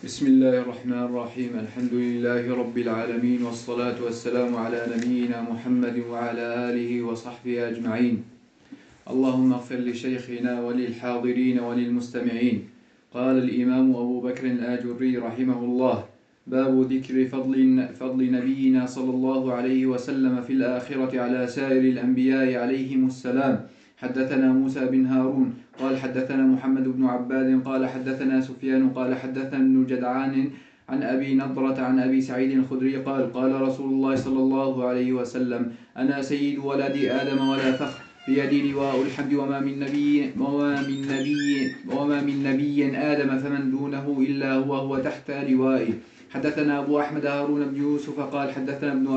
بسم الله الرحمن الرحيم. الحمد لله رب العالمين، والصلاة والسلام على نبينا محمد وعلى آله وصحبه أجمعين. اللهم اغفر لشيخنا وللحاضرين وللمستمعين. قال الإمام أبو بكر الآجري رحمه الله: باب ذكر فضل نبينا صلى الله عليه وسلم في الآخرة على سائر الأنبياء عليهم السلام. حدثنا موسى بن هارون قال حدثنا محمد بن عباد قال حدثنا سفيان قال حدثنا ابن جدعان عن أبي نضرة عن أبي سعيد الخدري قال: قال رسول الله صلى الله عليه وسلم: أنا سيد ولد آدم ولا فخر، بيدي لواء الحمد، وما من نبي آدم فمن دونه إلا هو تحت لوائي. حدثنا أبو أحمد هارون بن يوسف قال حدثنا ابن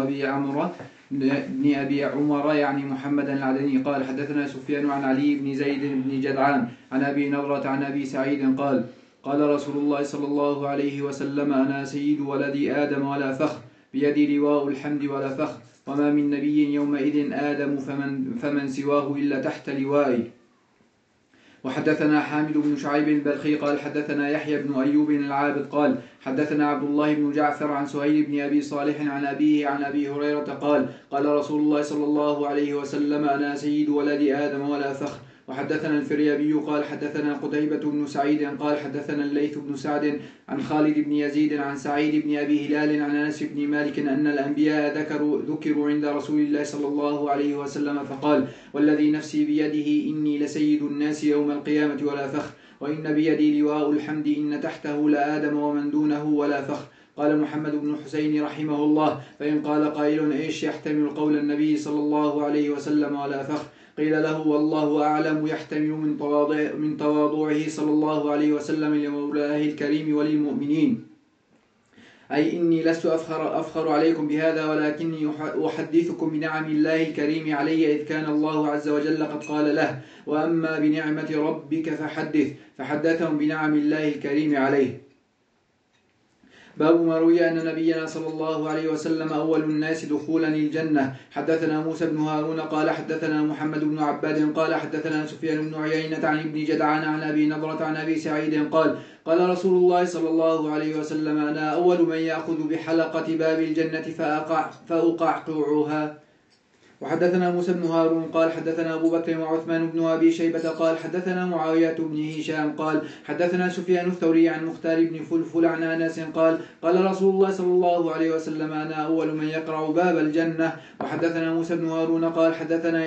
أبي عمر يعني محمد العدني قال حدثنا سفيان عن علي بن زيد بن جدعان عن أبي نضرة عن أبي سعيد قال: قال رسول الله صلى الله عليه وسلم: أنا سيد ولد آدم ولا فخر، بيدي لواء الحمد ولا فخر، وما من نبي يومئذ آدم فمن سواه إلا تحت لوائي. وحدثنا حامد بن شعيب البلخي قال حدثنا يحيى بن أيوب العابد قال حدثنا عبد الله بن جعفر عن سهيل بن أبي صالح عن أبيه عن أبي هريرة قال: قال رسول الله صلى الله عليه وسلم: أنا سيد ولد آدم ولا فخر. وحدثنا الفريابي قال حدثنا قتيبة بن سعيد قال حدثنا الليث بن سعد عن خالد بن يزيد عن سعيد بن أبي هلال عن أنس بن مالك أن الأنبياء ذكروا عند رسول الله صلى الله عليه وسلم فقال: والذي نفسي بيده إني لسيد الناس يوم القيامة ولا فخر، وإن بيدي لواء الحمد إن تحته لآدم ومن دونه ولا فخر. قال محمد بن حسين رحمه الله: فإن قال قائل: إيش يحتمل قول النبي صلى الله عليه وسلم ولا فخر؟ قيل له: والله أعلم، يحتمل من تواضعه صلى الله عليه وسلم لمولاه الكريم وللمؤمنين، أي إني لست أفخر عليكم بهذا، ولكني أحدثكم بنعم الله الكريم علي، إذ كان الله عز وجل قد قال له: وأما بنعمة ربك فحدثهم بنعم الله الكريم عليه. باب ما روي أن نبينا صلى الله عليه وسلم أول الناس دخولا الجنة. حدثنا موسى بن هارون قال حدثنا محمد بن عباد قال حدثنا سفيان بن عيينة عن ابن جدعان عن أبي نضرة عن أبي سعيد قال: قال رسول الله صلى الله عليه وسلم: أنا أول من يأخذ بحلقة باب الجنة فأقعقعها. وحدثنا موسى بن هارون قال حدثنا أبو بكر وعثمان بن أبي شيبة قال حدثنا معاوية بن هشام قال حدثنا سفيان الثوري عن مختار بن فلفل عن أنس قال: قال رسول الله صلى الله عليه وسلم: أنا أول من يقرع باب الجنة. وحدثنا موسى بن هارون قال حدثنا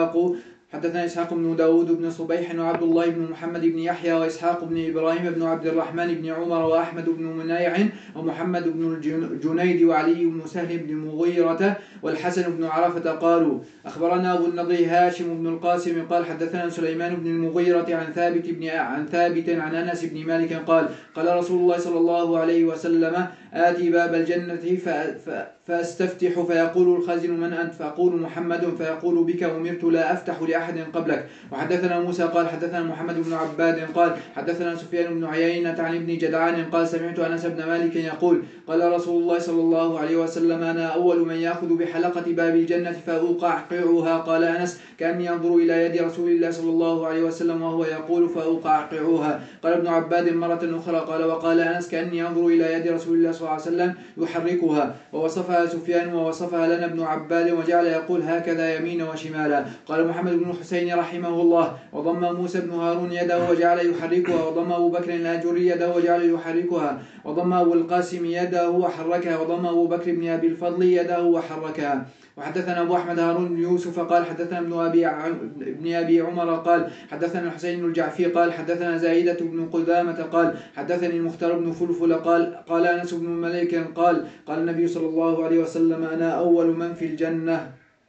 إسحاق بن داود بن صبيح وعبد الله بن محمد بن يحيى وإسحاق بن إبراهيم بن عبد الرحمن بن عمر وأحمد بن منيع ومحمد بن الجنيد وعلي بن سهل بن مغيرة والحسن بن عرفة قالوا: أخبرنا أبو النضر هاشم بن القاسم قال حدثنا سليمان بن المغيرة عن ثابت عن أنس بن مالك قال: قال رسول الله صلى الله عليه وسلم: آتي باب الجنة فاستفتح فيقول الخازن: من أنت؟ فأقول: محمد. فيقول: بك أمرت لا أفتح لأحد قبلك. وحدثنا موسى قال حدثنا محمد بن عباد قال حدثنا سفيان بن عيينة عن ابن جدعان قال: سمعت أنس بن مالك يقول: قال رسول الله صلى الله عليه وسلم: أنا أول من يأخذ بحلقة باب الجنة فأقعقعها. قال أنس: كأني أنظر إلى يد رسول الله صلى الله عليه وسلم وهو يقول: فأقعقعها. قال ابن عباد مرة أخرى قال: وقال أنس: كأني أنظر إلى يد رسول الله صلى الله عليه وسلم يحركها. ووصفها سفيان ووصفها لنا ابن عباد وجعل يقول: هكذا يمين وشمالا. قال محمد بن حسين رحمه الله: وضم موسى بن هارون يده وجعل يحركها، وضم أبو بكر الآجري يده وجعل يحركها، وضم أبو القاسم يده وحركها، وضم أبو بكر بن أبي الفضل يده وحركها. وحدثنا أبو أحمد هارون بن يوسف قال حدثنا ابن أبي عمر قال حدثنا الحسين الجعفي قال حدثنا زايدة بن قدامة قال حدثني المختار بن فلفل قال أنس بن مالك قال: قال النبي صلى الله عليه وسلم: أنا أول من في الجنة.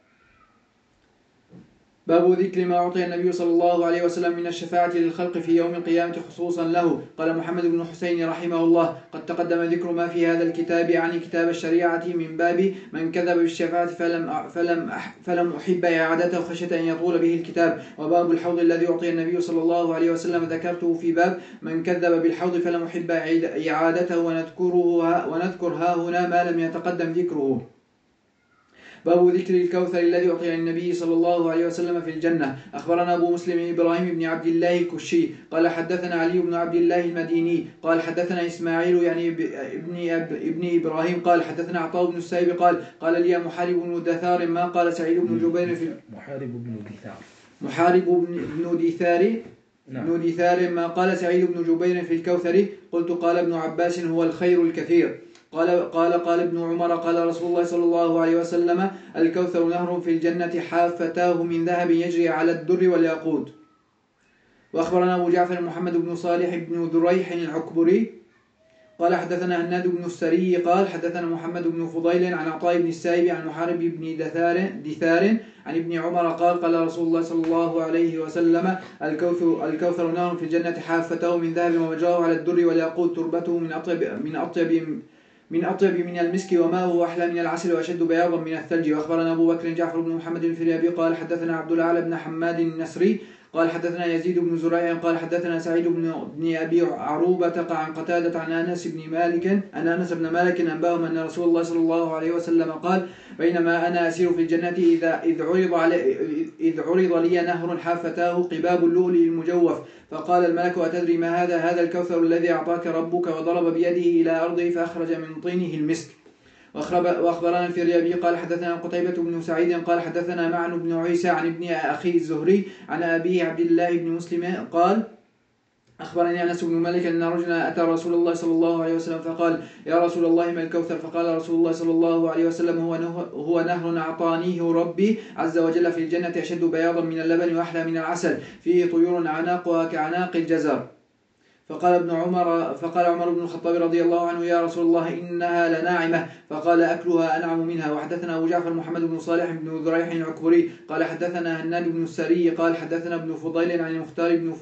باب ذكر ما أعطي النبي صلى الله عليه وسلم من الشفاعة للخلق في يوم القيامة خصوصا له. قال محمد بن حسين رحمه الله: قد تقدم ذكر ما في هذا الكتاب، عن كتاب الشريعة، من باب من كذب بالشفاعة فلم أحب إعادته خشية أن يطول به الكتاب. وباب الحوض الذي أعطي النبي صلى الله عليه وسلم ذكرته في باب من كذب بالحوض فلم أحب إعادته، ونذكر ها هنا ما لم يتقدم ذكره. باب ذكر الكوثر الذي أعطي النبي صلى الله عليه وسلم في الجنة. أخبرنا أبو مسلم إبراهيم بن عبد الله الكشي قال حدثنا علي بن عبد الله المديني قال حدثنا إسماعيل يعني ابن إبراهيم قال حدثنا عطاء بن السائب قال لي محارب بن دثار ما قال سعيد بن جبير في محارب بن دثار ما قال سعيد بن جبير في الكوثر. قلت قال ابن عباس هو الخير الكثير. قال ابن عمر قال رسول الله صلى الله عليه وسلم الكوثر نهر في الجنة حافتاه من ذهب يجري على الدر والياقوت. وأخبرنا أبو جعفر محمد بن صالح بن ذريح العكبري قال حدثنا هناد بن السري قال حدثنا محمد بن فضيل عن عطاء بن السائب عن محارب بن دثار عن ابن عمر قال رسول الله صلى الله عليه وسلم الكوثر نهر في الجنة حافتاه من ذهب ومجراه على الدر والياقوت تربته من أطيب من المسك وماءه أحلى من العسل وأشد بياضا من الثلج. وأخبرنا أبو بكر جعفر بن محمد الفريابي قال حدثنا عبد الأعلى بن حماد النسري قال حدثنا يزيد بن زريع قال حدثنا سعيد بن أبي عروبة عن قتادة عن أنس بن مالك أنباهم أن رسول الله صلى الله عليه وسلم قال بينما أنا أسير في الجنة إذ عرض لي نهر حافتاه قباب اللؤلؤ المجوف فقال الملك أتدري ما هذا الكوثر الذي أعطاك ربك وضرب بيده إلى أرضه فأخرج من طينه المسك. وأخبرنا الفريابي قال حدثنا قتيبة بن سعيد قال حدثنا معن بن عيسى عن ابن أخي الزهري عن أبيه عبد الله بن مسلم قال أخبرني أنس بن مالك أن رجلا أتى رسول الله صلى الله عليه وسلم فقال يا رسول الله ما الكوثر؟ فقال رسول الله صلى الله عليه وسلم هو نهر أعطانيه ربي عز وجل في الجنة أشد بياضا من اللبن وأحلى من العسل فيه طيور عناقها كعناق الجزر. فقال عمر بن الخطاب رضي الله عنه يا رسول الله إنها لناعمة فقال أكلها أنعم منها. وحدثنا أبو جعفر محمد بن صالح بن ذريح العكبري قال حدثنا هناد بن السري قال حدثنا ابن فضيل عن المختار بن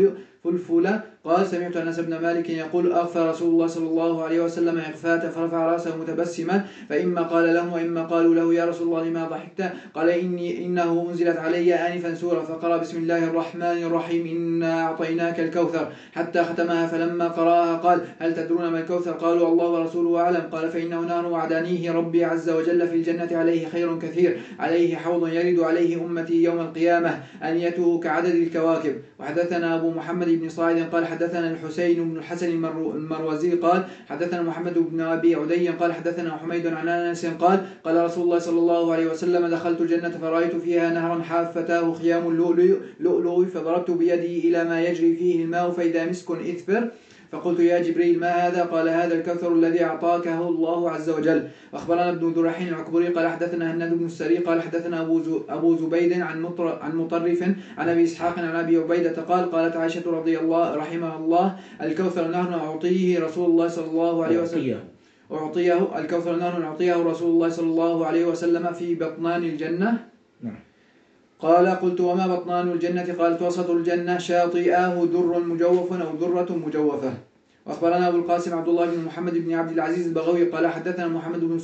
فلفل قال سمعت أنس بن مالك يقول أغفى رسول الله صلى الله عليه وسلم إغفاة فرفع رأسه متبسما فإما قال له وإما قالوا له يا رسول الله لما ضحكت؟ قال إنه أنزلت علي آنفا سورة فقرأ بسم الله الرحمن الرحيم إنا أعطيناك الكوثر حتى ختمها فلما قرأها قال هل تدرون ما الكوثر؟ قالوا الله ورسوله أعلم. قال فإنه نهر وعدانيه ربي عز وجل في الجنة عليه خير كثير عليه حوض يرد عليه أمتي يوم القيامة أنيته كعدد الكواكب. وحدثنا أبو محمد بن صاعد قال حدثنا الحسين بن الحسن المروزي قال حدثنا محمد بن أبي عدي قال حدثنا حميد عن أنس قال رسول الله صلى الله عليه وسلم دخلت الجنة فرأيت فيها نهرا حافتاه خيام اللؤلؤ فضربت بيدي إلى ما يجري فيه الماء فإذا مسك إثفر فقلت يا جبريل ما هذا؟ قال هذا الكوثر الذي أعطاكه الله عز وجل. وأخبرنا ابن ذريح العكبري قال حدثنا هناد بن السري قال حدثنا أبو زبيد عن مطرف عن أبي إسحاق عن أبي عبيدة قالت عائشة رضي الله رحمها الله الكوثر نهر أعطيه رسول الله صلى الله عليه وسلم الكوثر نهر أعطيه رسول الله صلى الله عليه وسلم في بطنان الجنة. قال قلت وما بطنان الجنة؟ قالت وسط الجنة شاطئاه در مجوف أو ذرة مجوفة. وأخبرنا أبو القاسم عبد الله بن محمد بن عبد العزيز البغوي قال حدثنا محمد بن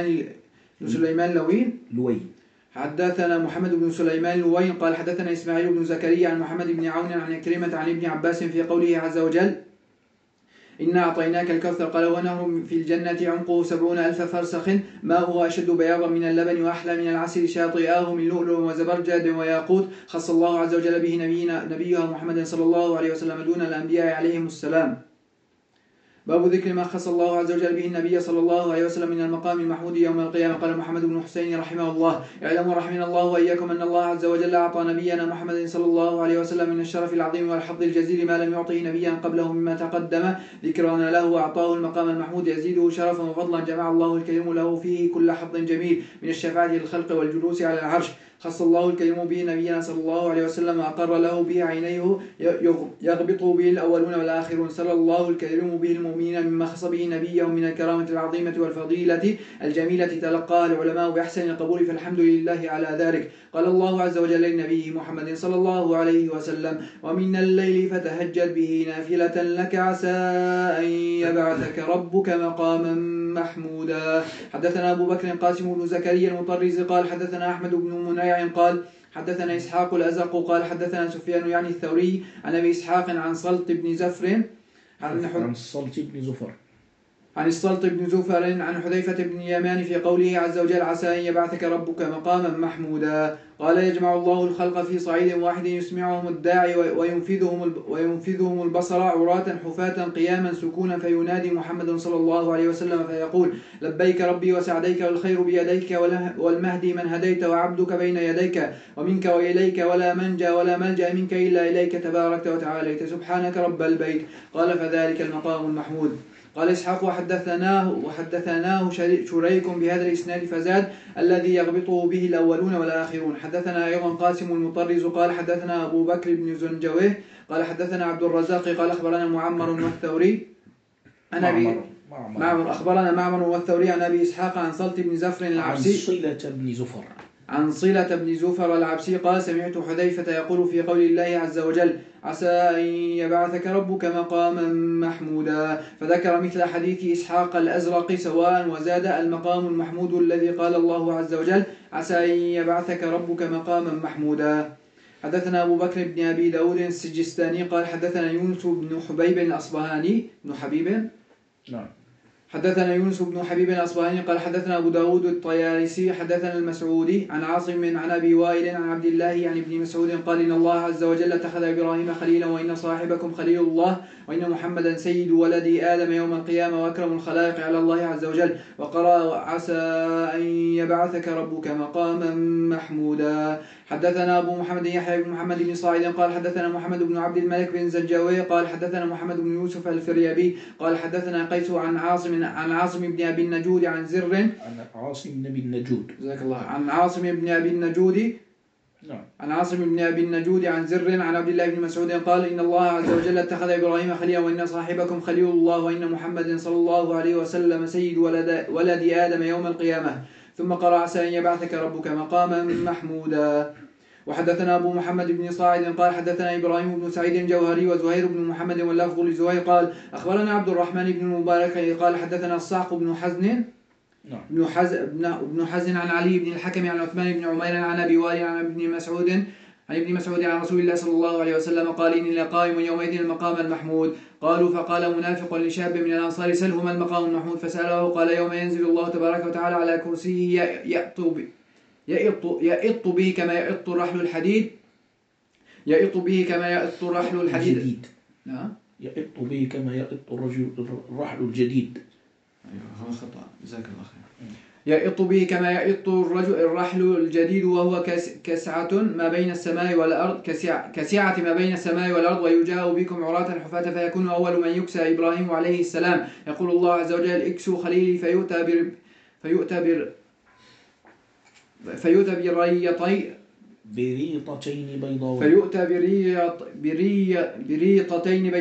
سليمان لوين حدثنا محمد بن سليمان لوين قال حدثنا إسماعيل بن زكريا عن محمد بن عون عن كريمة عن ابن عباس في قوله عز وجل إنا أعطيناك الكوثر قال ونهر في الجنة عمقه 70,000 فرسخ ماؤه أشد بياضا من اللبن وأحلى من العسل شاطئاه من لؤلؤ وزبرجد وياقوت خص الله عز وجل به نبيه محمد صلى الله عليه وسلم دون الأنبياء عليهم السلام. باب ذكر ما خص الله عز وجل به النبي صلى الله عليه وسلم من المقام المحمود يوم القيامة. قال محمد بن حسين رحمه الله اعلموا رحمنا الله وإياكم أن الله عز وجل أعطى نبينا محمد صلى الله عليه وسلم من الشرف العظيم والحظ الجزيل ما لم يعطه نبيا قبله مما تقدم ذكرنا له وأعطاه المقام المحمود يزيده شرفا وفضلا جمع الله الكريم له فيه كل حظ جميل من الشفاعة للخلق والجلوس على العرش. خص الله الكريم به نبينا صلى الله عليه وسلم وأقر له به عينيه يغبط به الأولون والآخرون. صلى الله الكريم به المؤمنين مما خص به نبيه من الكرامة العظيمة والفضيلة الجميلة تلقاها العلماء بأحسن القبول فالحمد لله على ذلك. قال الله عز وجل لنبيه محمد صلى الله عليه وسلم ومن الليل فتهجد به نافلة لك عسى أن يبعثك ربك مقاما محمودا. حدثنا أبو بكر قاسم بن زكريا المطرز قال حدثنا أحمد بن منيع قال حدثنا إسحاق الأزرق قال حدثنا سفيان يعني الثوري عن أبي إسحاق عن صلت بن زفر عن صلت بن زفر عن السلط بن زفر عن حذيفة بن اليمان في قوله عز وجل عسى أن يبعثك ربك مقاما محمودا. قال يجمع الله الخلق في صعيد واحد يسمعهم الداعي وينفذهم البصر عراة حفاة قياما سكونا فينادي محمد صلى الله عليه وسلم فيقول لبيك ربي وسعديك والخير بيديك والمهدي من هديت وعبدك بين يديك ومنك وإليك ولا منجى ولا ملجأ منك إلا إليك تباركت وتعاليت سبحانك رب البيت. قال فذلك المقام المحمود. قال إسحاق وحدثناه شريك بهذا الإسناد فزاد الذي يغبطه به الأولون والآخرون. حدثنا أيضا قاسم المطرز قال حدثنا أبو بكر بن زنجويه قال حدثنا عبد الرزاق قال أخبرنا معمر والثوري معمر أخبرنا معمر والثوري عن أبي إسحاق عن سلط بن زفر العبسي عن صلة بن زفر العبسي قال سمعت حذيفة يقول في قول الله عز وجل عسى أن يبعثك ربك مقاما محمودا فذكر مثل حديث إسحاق الأزرق سواء وزاد المقام المحمود الذي قال الله عز وجل عسى أن يبعثك ربك مقاما محمودا. حدثنا أبو بكر بن أبي داود السجستاني قال حدثنا يونس بن حبيب الأصبهاني نعم حدثنا يونس بن حبيب الأصبهاني قال حدثنا أبو داود الطيالسي حدثنا المسعودي عن عاصم عن أبي وائل عن عبد الله عن ابن مسعود قال إن الله عز وجل اتخذ إبراهيم خليلا وإن صاحبكم خليل الله وإن محمدا سيد ولد آدم يوم القيامة وأكرم الخلائق على الله عز وجل. وقرأ عسى أن يبعثك ربك مقاما محمودا. حدثنا أبو محمد يحيى بن محمد بن صاعد قال حدثنا محمد بن عبد الملك بن زنجاوي قال حدثنا محمد بن يوسف الفريابي قال حدثنا قيس عن عاصم بن أبي النجود عن زر عن عاصم بن أبي النجود عن عاصم بن أبي النجود عن زر عن عبد الله بن مسعود قال إن الله عز وجل اتخذ إبراهيم خليلا وإن صاحبكم خليل الله وإن محمد صلى الله عليه وسلم سيد ولد آدم يوم القيامة. ثم قرأ عسى أن يبعثك ربك مقاما محمودا. وحدثنا أبو محمد بن صاعد قال حدثنا إبراهيم بن سعيد الجوهري وزهير بن محمد واللفظ لزهير قال أخبرنا عبد الرحمن بن المبارك قال حدثنا الصعق بن حزن بن حزن عن علي بن الحكم عن عثمان بن عمير عن أبي وائل عن ابن مسعود عن رسول الله صلى الله عليه وسلم قال إني لقائم يومئذ المقام المحمود. قالوا فقال منافق لشاب من الأنصار سله ما المقام المحمود فسأله قال يوم ينزل الله تبارك وتعالى على كرسيه يئط به كما يئط رحل الحديد يئط به كما يئط رحل الحديد يئط به كما يئط الرحل الجديد. أيوه خطأ جزاك الله خير. يئط به كما يئط الرحل الجديد وهو كسعة ما بين السماء والأرض كسعة ما بين السماء والأرض ويجاء بكم عراة حفاة فيكون أول من يكسى إبراهيم عليه السلام. يقول الله عز وجل اكسوا خليلي فيؤتى بريطتين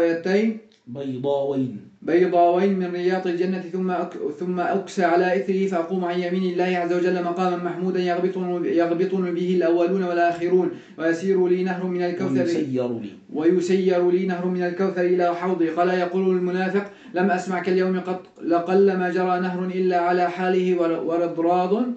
بيضاوين من رياض الجنة ثم أكسى على إثره فأقوم عن يمين الله عز وجل مقاما محمودا يغبطن به الأولون والآخرون ويسير لي نهر من الكوثر إلى حوضي. قال يقول المنافق لم أسمع كاليوم قط لقل ما جرى نهر إلا على حاله ورضراض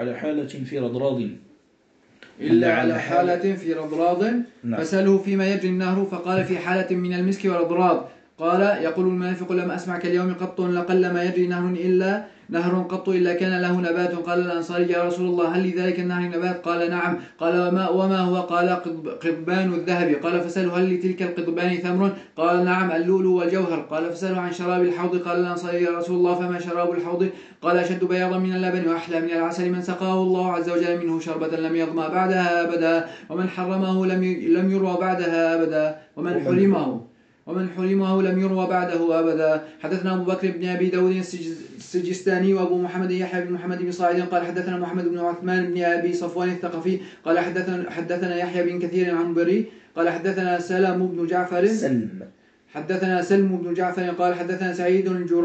إلا على حالة في رضراض فسأله فيما يجري النهر فقال في حالة من المسك ورضراض. قال يقول المنافق لم أسمع كاليوم قط لقل ما يجري نهر قط إلا كان له نبات. قال الأنصاري يا رسول الله هل لذلك النهر نبات؟ قال نعم. قال وما هو؟ قال قضبان الذهب. قال فسأله هل لتلك القضبان ثمر؟ قال نعم اللؤلؤ والجوهر. قال فسأله عن شراب الحوض. قال الأنصاري يا رسول الله فما شراب الحوض؟ قال أشد بياضا من اللبن وأحلى من العسل من سقاه الله عز وجل منه شربة لم يظمأ بعدها أبدا ومن حرمه لم يروى بعدها أبدا ومن حرمه لم يروى بعده أبدا. حدثنا أبو بكر بن أبي داود السجستاني وأبو محمد يحيى بن محمد بن صاعد قال حدثنا محمد بن عثمان بن أبي صفوان الثقفي قال حدثنا يحيى بن كثير عن بري قال حدثنا سلم بن جعفر قال حدثنا سعيد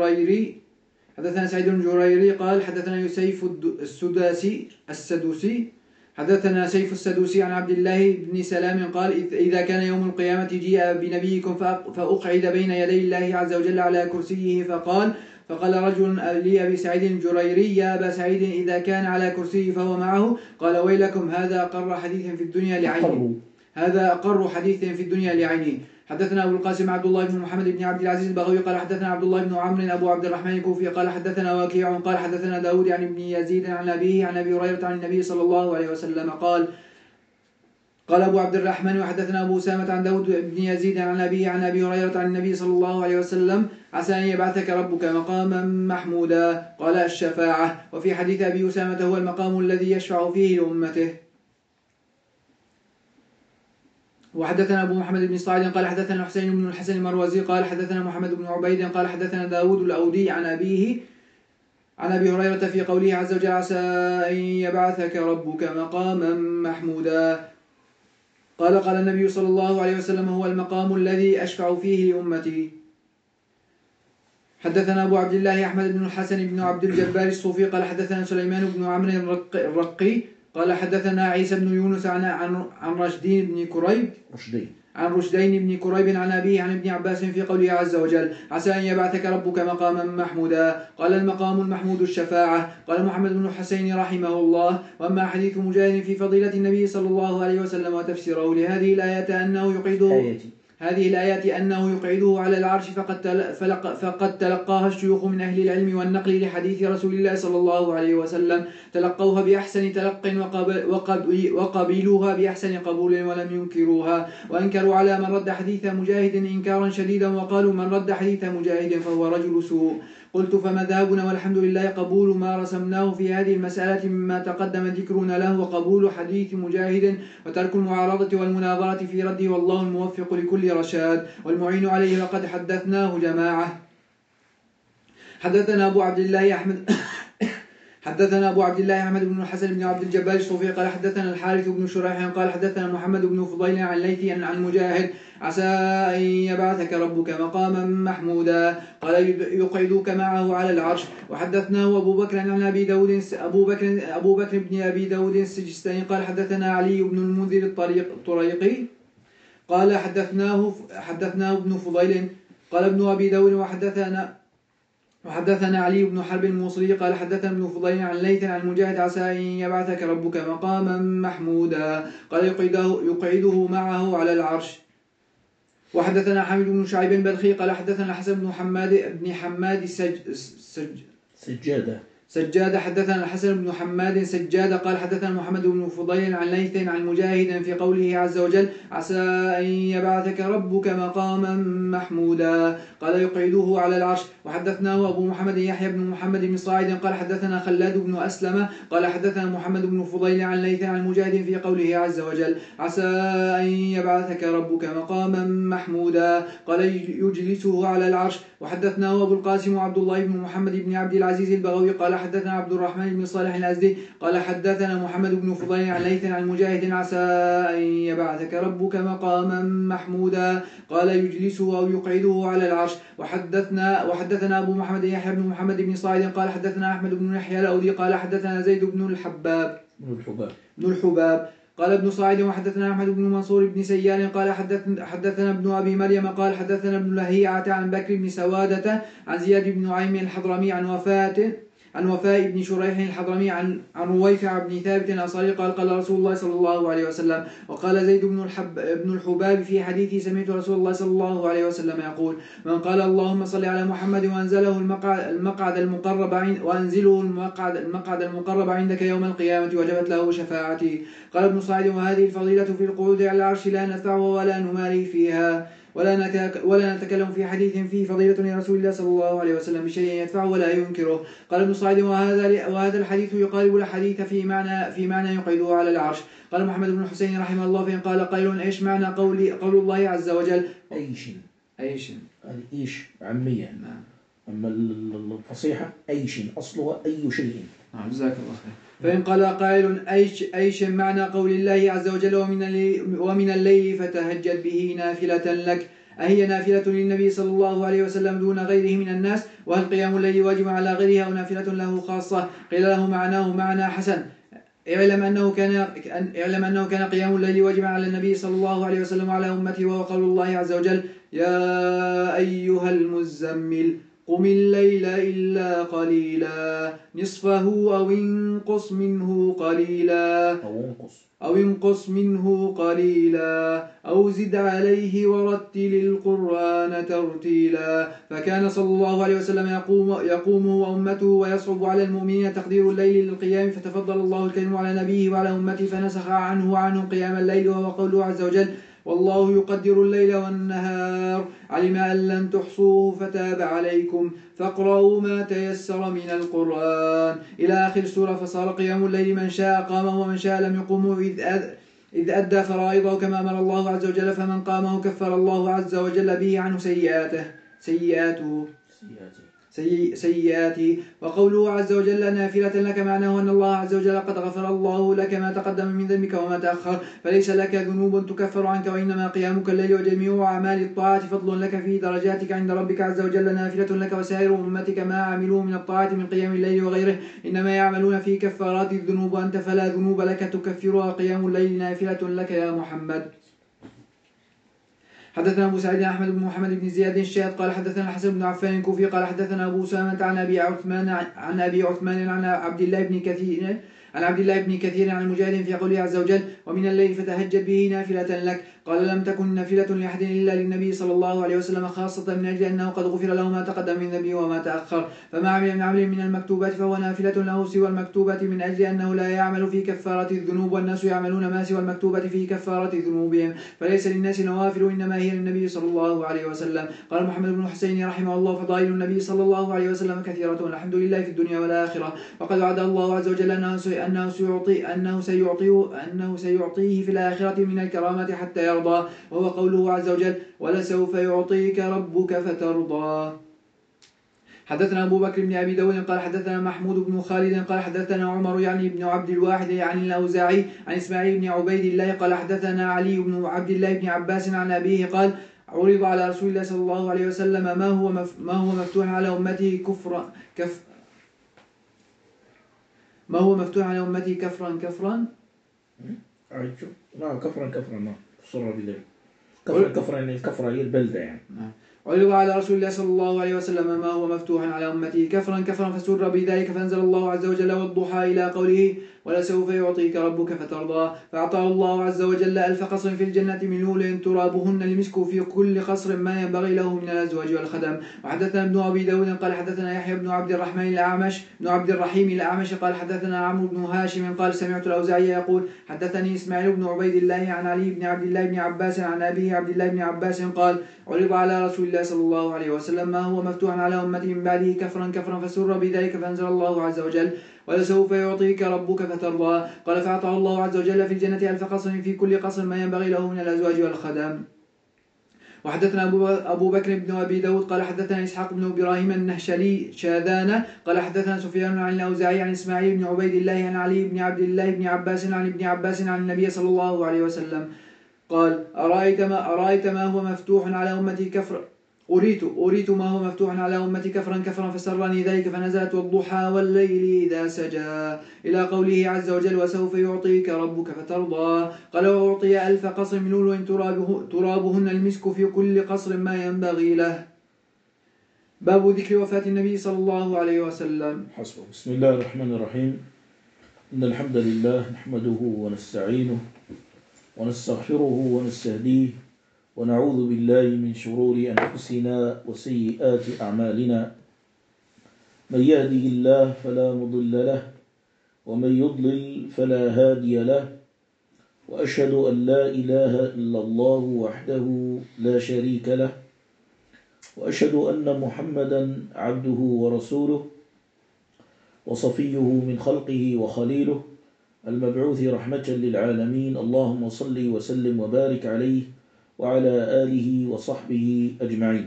الجريري قال حدثنا يوسف السدوسي حدثنا سيف السدوسي عن عبد الله بن سلام قال إذا كان يوم القيامة جيء بنبيكم فأقعد بين يدي الله عز وجل على كرسيه فقال رجل لأبي سعيد الجريري يا أبا سعيد إذا كان على كرسيه فهو معه. قال ويلكم هذا أقر حديث في الدنيا لعيني حدثنا أبو القاسم عبد الله بن محمد بن عبد العزيز البغوي قال حدثنا عبد الله بن عمرو أبو عبد الرحمن الكوفي قال حدثنا وكيع قال حدثنا داود عن ابن يزيد عن أبيه عن أبي هريرة عن النبي صلى الله عليه وسلم قال أبو عبد الرحمن وحدثنا أبو أسامة عن داود بن يزيد عن أبيه عن أبي هريرة عن النبي صلى الله عليه وسلم عسى أن يبعثك ربك مقاما محمودا قال الشفاعة. وفي حديث أبي أسامة هو المقام الذي يشفع فيه لأمته. وحدثنا أبو محمد بن صاعد قال حدثنا حسين بن الحسن المروزي قال حدثنا محمد بن عبيد قال حدثنا داود الأودي عن أبيه عن أبي هريرة في قوله عز وجل عسى أن يبعثك ربك مقاما محمودا قال النبي صلى الله عليه وسلم هو المقام الذي أشفع فيه لأمتي. حدثنا أبو عبد الله أحمد بن الحسن بن عبد الجبار الصوفي قال حدثنا سليمان بن عمرو الرقي قال حدثنا عيسى بن يونس عن رشدين بن كريب عن رشدين بن كريب عن أبيه عن ابن عباس في قوله عز وجل عسى أن يبعثك ربك مقاما محمودا قال المقام المحمود الشفاعة. قال محمد بن الحسين رحمه الله وأما حديث مجاهد في فضيلة النبي صلى الله عليه وسلم وتفسيره لهذه الآية أنه يقعده هذه الآيات أنه يقعده على العرش فقد تلقاها الشيوخ من أهل العلم والنقل لحديث رسول الله صلى الله عليه وسلم تلقوها بأحسن تلق وقبلوها بأحسن قبول ولم ينكروها وأنكروا على من رد حديث مجاهد إنكارا شديدا وقالوا من رد حديث مجاهد فهو رجل سوء. قلت فمذهبنا والحمد لله قبول ما رسمناه في هذه المسألة مما تقدم ذكرنا له وقبول حديث مجاهد وترك المعارضة والمناظرة في رده والله الموفق لكل رشاد والمعين عليه وقد حدثناه جماعة. حدثنا أبو عبد الله أحمد بن الحسن بن عبد الجبار الصوفي قال حدثنا الحارث بن شريح قال حدثنا محمد بن فضيل عن ليث عن مجاهد عسى أن يبعثك ربك مقاما محمودا قال يقعدوك معه على العرش. وحدثناه أبو بكر عن أبو بكر بن أبي داود السجستاني قال حدثنا علي بن المنذر الطريقي قال حدثناه ابن فضيل قال ابن أبي داود وحدثنا علي بن حرب الموصلي قال حدثنا ابن فضيل عن ليث عن مجاهد عسى أن يبعثك ربك مقاما محمودا قال يقعده معه على العرش. وحدثنا حميد بن شعيب البلخي قال حدثنا حسن بن حماد سجادة حدثنا الحسن بن حماد سجادة قال حدثنا محمد بن فضيل عن ليث عن مجاهد في قوله عز وجل عسى أن يبعثك ربك مقاما محمودا قال يقعده على العرش. وحدثناه أبو محمد يحيى بن محمد بن صاعد قال حدثنا خلاد بن أسلم قال حدثنا محمد بن فضيل عن ليث عن مجاهد في قوله عز وجل عسى أن يبعثك ربك مقاما محمودا قال يجلسه على العرش. وحدثناه أبو القاسم عبد الله بن محمد بن عبد العزيز البغوي قال حدثنا عبد الرحمن بن صالح الأزدي قال حدثنا محمد بن فضيل عن ليث عن مجاهد عسى أن يبعثك ربك مقاما محمودا قال يجلسه أو يقعده على العرش. وحدثنا أبو محمد يحيى بن محمد بن صاعد قال حدثنا أحمد بن يحيى الأودي قال حدثنا زيد بن الحباب قال ابن صاعد وحدثنا أحمد بن منصور بن سيار قال حدثنا ابن أبي مريم قال حدثنا ابن لهيعة عن بكر بن سوادة عن زياد بن نعيم الحضرمي عن وفاء بن شريح الحضرمي عن رويفع بن ثابت الأنصاري قال رسول الله صلى الله عليه وسلم. وقال زيد بن الحباب في حديث سمعت رسول الله صلى الله عليه وسلم يقول من قال اللهم صل على محمد وأنزله المقعد المقرب عندك يوم القيامة وجبت له شفاعتي. قال ابن صاعد وهذه الفضيلة في القعود على العرش لا ندفعها ولا نماري فيها ولا نتكلم في حديث فيه فضيلة لرسول الله صلى الله عليه وسلم بشيء يدفعه ولا ينكره. قال ابن صاعد وهذا الحديث يقارب الحديث في معنى يقعده على العرش. قال محمد بن حسين رحمه الله فإن قال قائل ايش معنى قول الله عز وجل ايش عامية أما الفصيحة أيش أصلها أي شيء. جزاك الله خير. فإن قال قائل أيش معنى قول الله عز وجل ومن الليل فتهجد به نافلة لك أهي نافلة للنبي صلى الله عليه وسلم دون غيره من الناس وهل قيام الليل واجب على غيره أو نافلة له خاصة؟ قيل له معناه معنى حسن اعلم أنه كان قيام الليل واجبا على النبي صلى الله عليه وسلم وعلى أمته وهو قول الله عز وجل يا أيها المزمل قم الليل إلا قليلا نصفه أو انقص منه قليلا أو انقص منه قليلا أو زد عليه ورتل القرآن ترتيلا. فكان صلى الله عليه وسلم يقوم وأمته ويصعب على المؤمنين تقدير الليل للقيام، فتفضل الله الكريم على نبيه وعلى أمته فنسخ عنه قيام الليل، وهو قوله عز وجل: والله يقدر الليل والنهار علم أن لن تحصوه فتاب عليكم فاقرؤوا ما تيسر من القرآن إلى آخر السورة. فصار قيام الليل من شاء قامه ومن شاء لم يقومه إذ أدى فرائضه كما أمر الله عز وجل، فمن قامه كفر الله عز وجل به عنه سيئاته. وقوله عز وجل نافلة لك معناه أن الله عز وجل قد غفر الله لك ما تقدم من ذنبك وما تأخر، فليس لك ذنوب تكفر عنك، وإنما قيامك الليل وجميع أعمال الطاعة فضل لك في درجاتك عند ربك عز وجل نافلة لك. وسائر أمتك ما عملوا من الطاعة من قيام الليل وغيره إنما يعملون في كفارات الذنوب، وأنت فلا ذنوب لك تكفرها، قيام الليل نافلة لك يا محمد. حدثنا أبو سعيد أحمد بن محمد بن زياد الشاذ قال حدثنا الحسن بن عفان الكوفي قال حدثنا أبو أسامة عن أبي عثمان عن عبد الله بن كثير عن مجاهد في قوله عز وجل: ومن الليل فتهجد به نافلة لك. قال: لم تكن نافلة لأحد إلا للنبي صلى الله عليه وسلم، خاصة من أجل أنه قد غفر له ما تقدم من ذنبه وما تأخر، فما عمل من عمل من المكتوبات فهو نافلة له سوى المكتوبة، من أجل أنه لا يعمل في كفارة الذنوب، والناس يعملون ما سوى المكتوبة في كفارة ذنوبهم، فليس للناس نوافل إنما هي للنبي صلى الله عليه وسلم. قال محمد بن حسين رحمه الله: فضائل النبي صلى الله عليه وسلم كثيرة والحمد لله في الدنيا والآخرة، وقد وعد الله عز وجل أنه سيعطيه في الآخرة من الكرامات حتى يرضى، وهو قوله عز وجل: ولسوف يعطيك ربك فترضى. حدثنا أبو بكر بن أبي داود قال حدثنا محمود بن خالد قال حدثنا عمر يعني بن عبد الواحد عن الأوزاعي عن إسماعيل بن عبيد الله قال حدثنا علي بن عبد الله بن عباس عن أبيه قال: عرض على رسول الله صلى الله عليه وسلم ما هو مفتوح على أمته كفرا نعم كفرا نعم صر بالله كفرا يعني الكفرة هي البلدة يعني. عرض على رسول الله صلى الله عليه وسلم ما هو مفتوحا على أمته كفرا فسر بذلك، فأنزل الله عز وجل: والضحى إلى قوله: ولسوف يعطيك ربك فترضى، فأعطاه الله عز وجل 1000 قصر في الجنة من لؤلؤ ترابهن المسك في كل قصر ما ينبغي له من الأزواج والخدم. وحدثنا ابن أبي داود قال حدثنا يحيى بن عبد الرحيم الأعمش قال حدثنا عمرو بن هاشم قال سمعت الأوزاعي يقول: حدثني إسماعيل بن عبيد الله عن علي بن عبد الله بن عباس عن أبيه عبد الله بن عباس قال: عرض على رسول الله صلى الله عليه وسلم ما هو مفتوحا على أمته من بعده كفرا فسر بذلك، فأنزل الله عز وجل: ولسوف يعطيك ربك فترضى. قال: فأعطاه الله عز وجل في الجنة 1000 قصر في كل قصر ما ينبغي له من الأزواج والخدم. وحدثنا أبو بكر بن أبي داود قال حدثنا إسحاق بن إبراهيم النهشلي شاذان قال حدثنا سفيان عن الأوزاعي عن إسماعيل بن عبيد الله عن علي بن عبد الله بن عباس عن ابن عباس عن النبي صلى الله عليه وسلم قال: أرأيت ما هو مفتوح على أمتي كفر أريت ما هو مفتوح على أمتي كفرا فسرني ذلك، فنزلت: والضحى والليل إذا سجى إلى قوله عز وجل: وسوف يعطيك ربك فترضى. قال: وأعطي 1000 قصر من لؤلؤ ترابهن المسك في كل قصر ما ينبغي له. باب ذكر وفاة النبي صلى الله عليه وسلم. حسبه. بسم الله الرحمن الرحيم. إن الحمد لله نحمده ونستعينه ونستغفره ونستهديه ونعوذ بالله من شرور أنفسنا وسيئات أعمالنا، من يهده الله فلا مضل له ومن يضلل فلا هادي له، وأشهد أن لا إله إلا الله وحده لا شريك له، وأشهد أن محمدا عبده ورسوله وصفيه من خلقه وخليله المبعوث رحمة للعالمين، اللهم صل وسلم وبارك عليه وعلى آله وصحبه أجمعين.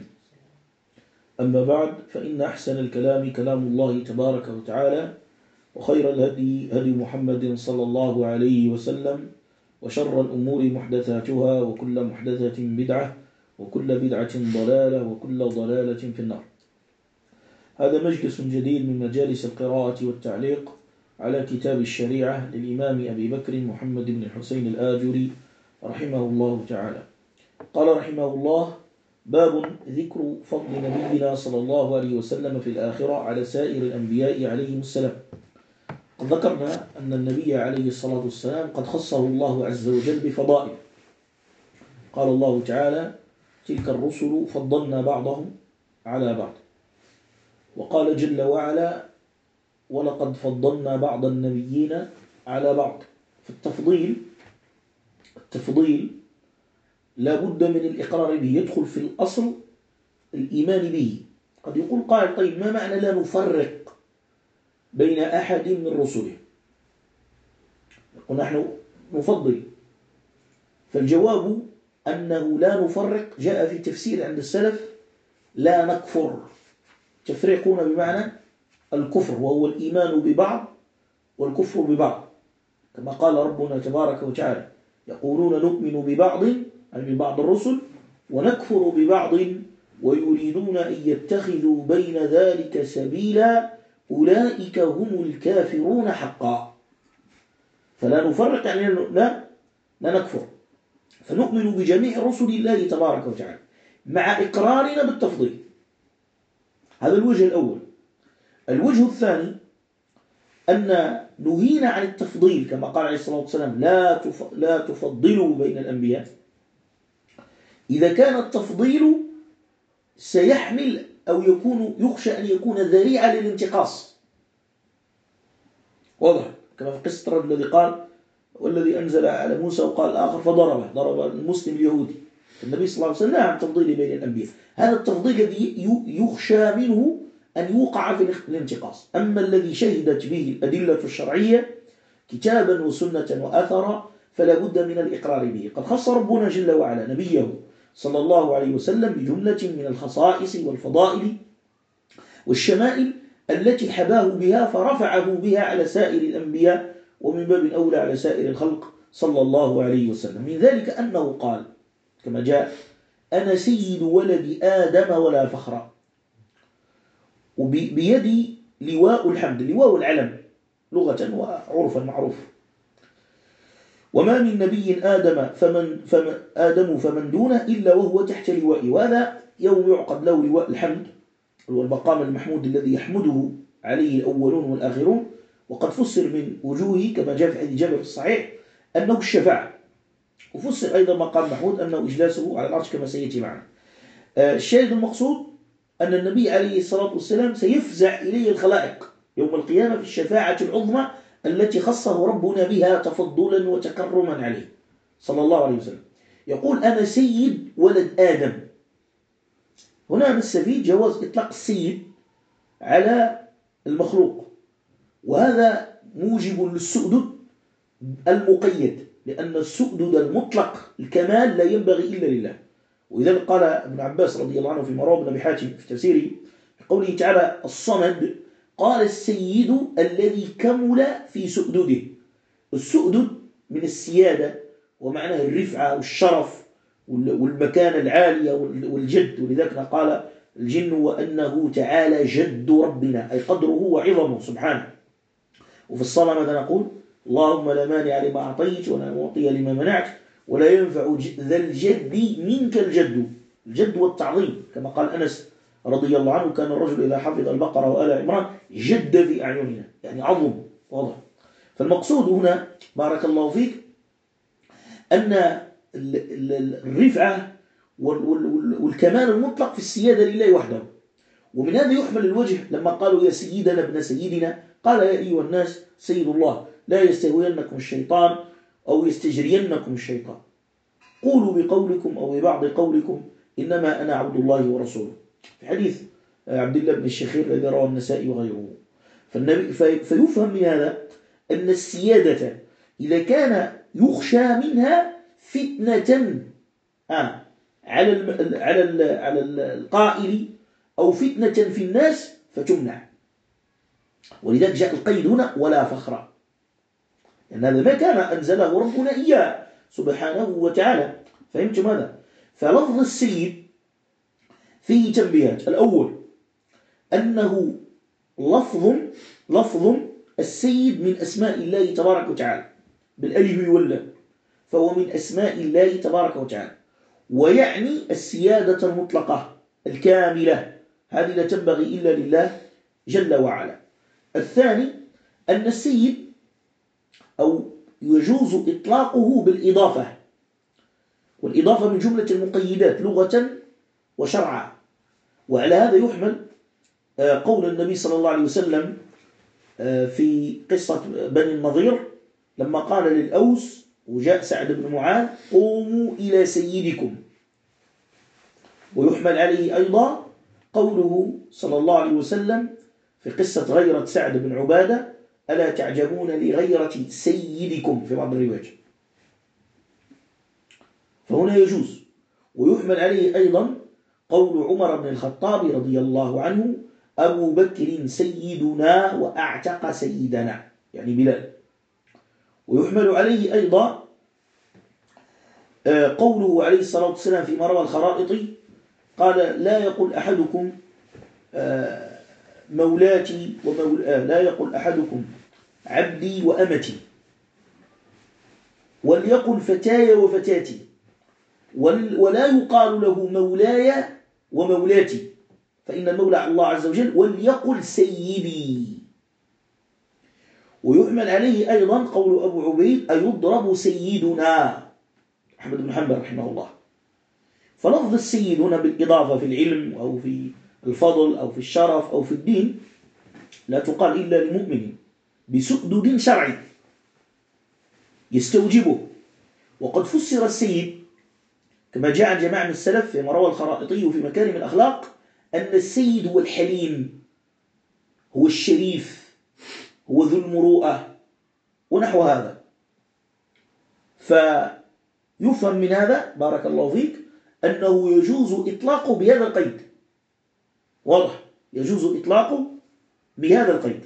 أما بعد، فإن أحسن الكلام كلام الله تبارك وتعالى، وخير الهدي هدي محمد صلى الله عليه وسلم، وشر الأمور محدثاتها، وكل محدثة بدعة، وكل بدعة ضلالة، وكل ضلالة في النار. هذا مجلس جديد من مجالس القراءة والتعليق على كتاب الشريعة للإمام أبي بكر محمد بن الحسين الآجري رحمه الله تعالى. قال رحمه الله: باب ذكر فضل نبينا صلى الله عليه وسلم في الآخرة على سائر الأنبياء عليهم السلام. قد ذكرنا أن النبي عليه الصلاة والسلام قد خصه الله عز وجل بفضائل. قال الله تعالى: تلك الرسل فضلنا بعضهم على بعض. وقال جل وعلا: ولقد فضلنا بعض النبيين على بعض. التفضيل لا بد من الإقرار به، يدخل في الأصل الإيمان به. قد يقول قائل: طيب ما معنى لا نفرق بين أحد من رسله؟ يقول نحن نفضل. فالجواب أنه لا نفرق جاء في تفسير عند السلف: لا نكفر. تفرقون بمعنى الكفر، وهو الإيمان ببعض والكفر ببعض، كما قال ربنا تبارك وتعالى: يقولون نؤمن ببعض، يعني ببعض الرسل، ونكفر ببعض ويريدون أن يتخذوا بين ذلك سبيلا أولئك هم الكافرون حقا. فلا نفرق يعني لا نكفر، فنؤمن بجميع رسل الله تبارك وتعالى مع إقرارنا بالتفضيل. هذا الوجه الأول. الوجه الثاني أن نهينا عن التفضيل، كما قال عليه الصلاة والسلام: لا تفضلوا بين الأنبياء. إذا كان التفضيل سيحمل أو يخشى أن يكون ذريعة للانتقاص. واضح؟ كما في قصة الرجل الذي قال: والذي أنزل على موسى، وقال الآخر ضرب المسلم اليهودي. النبي صلى الله عليه وسلم نهى عن تفضيل بين الأنبياء. هذا التفضيل الذي يخشى منه أن يوقع في الانتقاص. أما الذي شهدت به الأدلة الشرعية كتابا وسنة وأثرا فلا بد من الإقرار به. قد خص ربنا جل وعلا نبيه صلى الله عليه وسلم بجملة من الخصائص والفضائل والشمائل التي حباه بها فرفعه بها على سائر الأنبياء، ومن باب أولى على سائر الخلق صلى الله عليه وسلم. من ذلك أنه قال كما جاء: أنا سيد ولد آدم ولا فخر. وبيدي لواء الحمد، لواء العلم لغة وعرفا معروف. وما من نبي آدم فمن دونه إلا وهو تحت لوائي. وهذا يوم يعقد له لواء الحمد، هو المقام المحمود الذي يحمده عليه الأولون والآخرون. وقد فسر من وجوهه كما جاء في حديث جابر في الصحيح أنه الشفاعة، وفسر أيضا مقام محمود أنه إجلاسه على العرش كما سيأتي معنا. الشاهد المقصود أن النبي عليه الصلاة والسلام سيفزع إليه الخلائق يوم القيامة في الشفاعة العظمى التي خصه ربنا بها تفضلا وتكرما عليه صلى الله عليه وسلم. يقول: أنا سيد ولد آدم. هنا نستفيد جواز إطلاق السيد على المخلوق، وهذا موجب للسؤدد المقيد، لأن السؤدد المطلق الكمال لا ينبغي إلا لله. وإذا قال ابن عباس رضي الله عنه في رواه ابن أبي حاتم في تفسيره قوله تعالى: الصمد، قال: السيد الذي كمل في سؤدده. السؤدد من السيادة، ومعناه الرفعة والشرف والمكانة العالية والجد. ولذلك قال الجن: وأنه تعالى جد ربنا، أي قدره وعظمه سبحانه. وفي الصلاة ماذا نقول؟ اللهم لا مانع لما أعطيت ولا معطي لما منعت ولا ينفع ذا الجد منك الجد. الجد والتعظيم، كما قال أنس رضي الله عنه: كان الرجل إذا حفظ البقرة وآل عمران جد في أعيننا، يعني عظم. واضح؟ فالمقصود هنا بارك الله فيك أن الرفعة والكمال المطلق في السيادة لله وحده. ومن هذا يحمل الوجه لما قالوا: يا سيدنا ابن سيدنا، قال: يا أيها الناس سيد الله، لا يستهوينكم الشيطان أو يستجرينكم الشيطان، قولوا بقولكم أو ببعض قولكم إنما أنا عبد الله ورسوله. في حديث عبد الله بن الشخير الذي رواه النسائي وغيره. فيفهم من هذا أن السيادة إذا كان يخشى منها فتنة على القائل أو فتنة في الناس فتمنع. ولذلك جاء القيد هنا: ولا فخر، لأن هذا ما كان أنزله ربنا إياه سبحانه وتعالى. فهمتم هذا؟ فلفظ السيد فيه تنبيهات. الأول أنه لفظ السيد من أسماء الله تبارك وتعالى بالألف واللام، فهو من أسماء الله تبارك وتعالى، ويعني السيادة المطلقة الكاملة، هذه لا تنبغي إلا لله جل وعلا. الثاني أن السيد أو يجوز إطلاقه بالإضافة، والإضافة من جملة المقيدات لغة وشرعا. وعلى هذا يحمل قول النبي صلى الله عليه وسلم في قصة بني النضير لما قال للأوس وجاء سعد بن معاذ قوموا إلى سيدكم. ويحمل عليه أيضا قوله صلى الله عليه وسلم في قصة غيرة سعد بن عبادة ألا تعجبون لغيرة سيدكم في بعض الروايات، فهنا يجوز. ويحمل عليه أيضا قول عمر بن الخطاب رضي الله عنه أبو بكر سيدنا وأعتق سيدنا، يعني بلال. ويحمل عليه أيضا قوله عليه الصلاة والسلام فيما روى الخرائطي قال لا يقول أحدكم مولاتي لا يقول أحدكم عبدي وأمتي، وليقل فتاي وفتاتي، ولا يقال له مولاي ومولاتي، فإن المولى الله عز وجل، وليقل سيدي. ويحمل عليه أيضا قول أبو عبيد أيضرب سيدنا أحمد بن حنبل رحمه الله. فلفظ السيد هنا بالإضافة في العلم أو في الفضل أو في الشرف أو في الدين لا تقال إلا لمؤمن بسؤدد شرعي يستوجبه. وقد فسر السيد كما جاء عن جماعة من السلف فيما روى الخرائطي في مكارم الأخلاق أن السيد هو الحليم، هو الشريف، هو ذو المروءة ونحو هذا. فيفهم من هذا بارك الله فيك أنه يجوز إطلاقه بهذا القيد، واضح، يجوز إطلاقه بهذا القيد.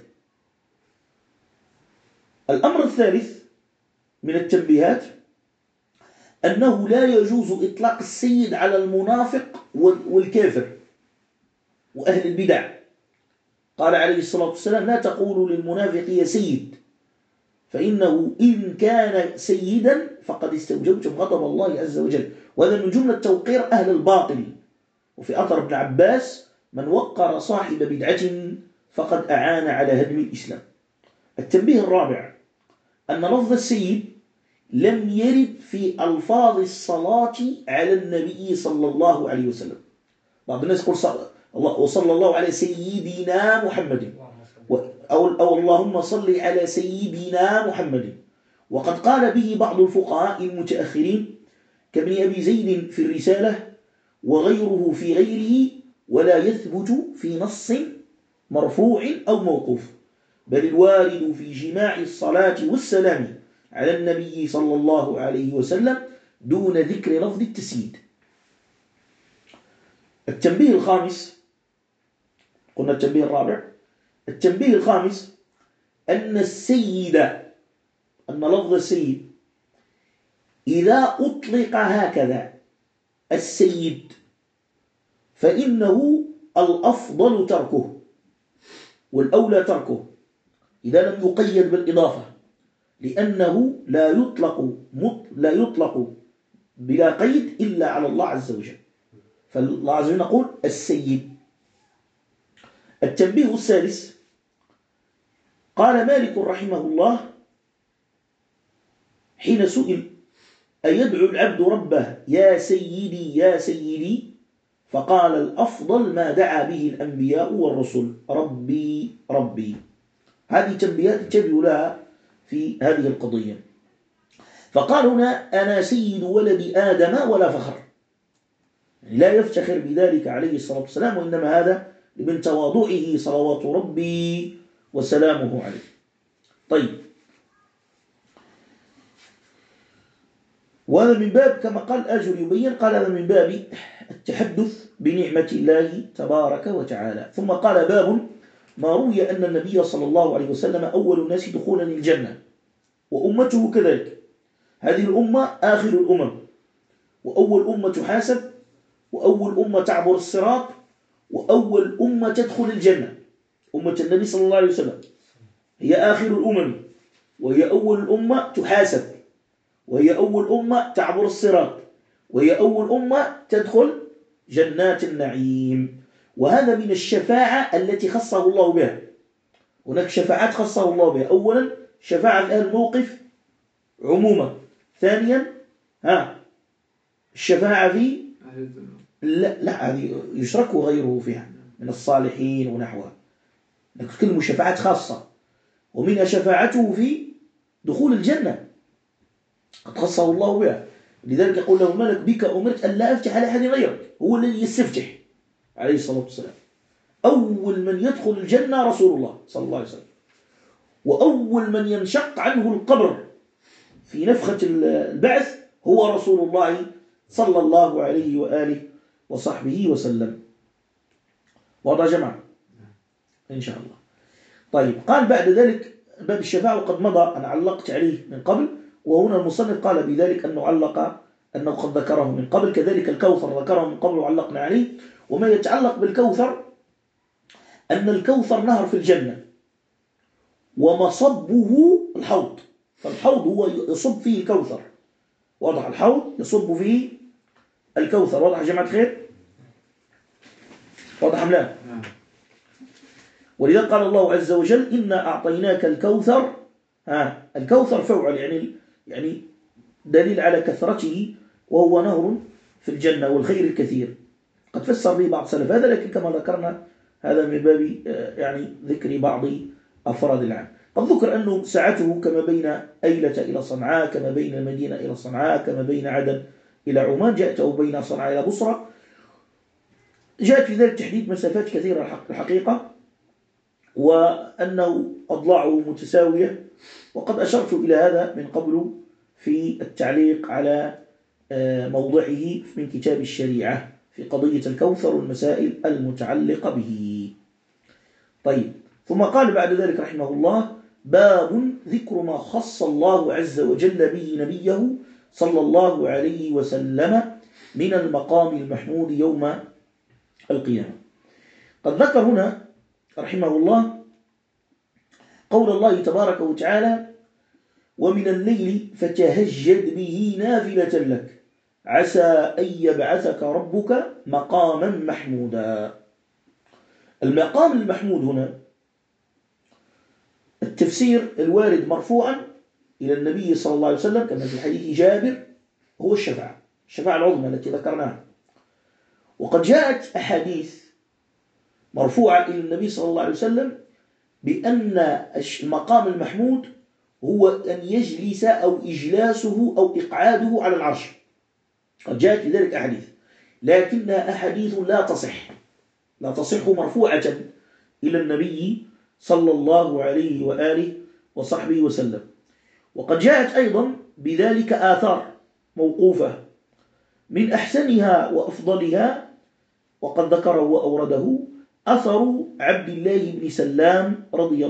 الأمر الثالث من التنبيهات أنه لا يجوز إطلاق السيد على المنافق والكافر وأهل البدع. قال عليه الصلاة والسلام لا تقولوا للمنافق يا سيد، فإنه إن كان سيدا فقد استوجبتم غضب الله عز وجل. وهذا من جملة توقير أهل الباطل. وفي أثر ابن عباس من وقر صاحب بدعة فقد أعان على هدم الإسلام. التنبيه الرابع أن لفظ السيد لم يرد في ألفاظ الصلاة على النبي صلى الله عليه وسلم. بعض الناس يقول وصلى الله على سيدنا محمد أو اللهم صل على سيدنا محمد. وقد قال به بعض الفقهاء المتأخرين كابن أبي زيد في الرسالة وغيره في غيره، ولا يثبت في نص مرفوع أو موقوف، بل الوارد في جماع الصلاة والسلام على النبي صلى الله عليه وسلم دون ذكر لفظ التسييد. التنبيه الخامس، قلنا التنبيه الرابع، التنبيه الخامس أن السيد، أن لفظ السيد إذا أطلق هكذا السيد فإنه الأفضل تركه والأولى تركه إذا لم يقيد بالإضافة، لأنه لا يطلق بلا قيد إلا على الله عز وجل. فالله عز وجل نقول السيد. التنبيه السادس قال مالك رحمه الله حين سئل أيدعو العبد ربه يا سيدي يا سيدي، فقال الأفضل ما دعا به الأنبياء والرسل ربي ربي. هذه تنبيهات انتبهوا لها في هذه القضية. فقال هنا أنا سيد ولد آدم ولا فخر، يعني لا يفتخر بذلك عليه الصلاة والسلام، وإنما هذا من تواضعه صلوات ربي وسلامه عليه. طيب، وهذا من باب كما قال آجر يبين، قال هذا من باب التحدث بنعمة الله تبارك وتعالى. ثم قال باب ما روي أن النبي صلى الله عليه وسلم أول الناس دخولا الجنة وأمته كذلك. هذه الأمة آخر الأمم، وأول أمة تحاسب، وأول أمة تعبر الصراط، وأول أمة تدخل الجنة. أمة النبي صلى الله عليه وسلم هي آخر الأمم، وهي أول الأمة تحاسب، وهي أول أمة تعبر الصراط، وهي أول أمة تدخل جنات النعيم. وهذا من الشفاعة التي خصه الله بها. هناك شفاعات خصه الله بها. أولا شفاعة أهل الموقف عموما. ثانيا الشفاعة في لا هذه يشرك غيره فيها من الصالحين ونحوها، كل شفاعات خاصة، ومنها شفاعته في دخول الجنة قد خصه الله بها. لذلك يقول له الملك بك أمرت أن لا أفتح على أحد غيرك، هو الذي يستفتح عليه الصلاة والسلام. أول من يدخل الجنة رسول الله صلى الله عليه وسلم، وأول من ينشق عنه القبر في نفخة البعث هو رسول الله صلى الله عليه وآله وصحبه وسلم. واضح يا جماعة إن شاء الله. طيب، قال بعد ذلك باب الشفاعة وقد مضى، أنا علقت عليه من قبل، وهنا المصنف قال بذلك أنه قد ذكره من قبل. كذلك الكوثر ذكره من قبل وعلقنا عليه. وما يتعلق بالكوثر أن الكوثر نهر في الجنة ومصبه الحوض، فالحوض هو يصب فيه الكوثر. واضح؟ الحوض يصب فيه الكوثر. واضح يا جماعة الخير؟ واضح أم لا؟ ولذا قال الله عز وجل إنا أعطيناك الكوثر. الكوثر فوعل يعني دليل على كثرته، وهو نهر في الجنة والخير الكثير. قد فسر به بعض السلف هذا، لكن كما ذكرنا هذا من باب يعني ذكر بعض أفراد العام. قد ذكر أنه سعته كما بين أيلة إلى صنعاء، كما بين المدينة إلى صنعاء، كما بين عدن إلى عمان، جاءته بين صنعاء إلى بصرة. جاءت في ذلك تحديد مسافات كثيرة الحقيقة، وأنه أضلاعه متساوية، وقد أشرت إلى هذا من قبل في التعليق على موضعه من كتاب الشريعة في قضية الكوثر والمسائل المتعلقة به. طيب، ثم قال بعد ذلك رحمه الله: باب ذكر ما خص الله عز وجل به نبيه صلى الله عليه وسلم من المقام المحمود يوم القيامة. قد ذكر هنا رحمه الله قول الله تبارك وتعالى: ومن الليل فتهجد به نافلة لك عسى أن يبعثك ربك مقاما محمودا. المقام المحمود هنا التفسير الوارد مرفوعا إلى النبي صلى الله عليه وسلم كما في حديث جابر هو الشفاعة العظمى التي ذكرناها. وقد جاءت أحاديث مرفوعة إلى النبي صلى الله عليه وسلم بأن المقام المحمود هو أن يجلس أو إجلاسه أو إقعاده على العرش. قد جاءت في ذلك أحاديث، لكنها أحاديث لا تصح مرفوعة إلى النبي صلى الله عليه وآله وصحبه وسلم. وقد جاءت أيضا بذلك آثار موقوفة، من أحسنها وأفضلها وقد ذكره وأورده أثر عبد الله بن سلام رضي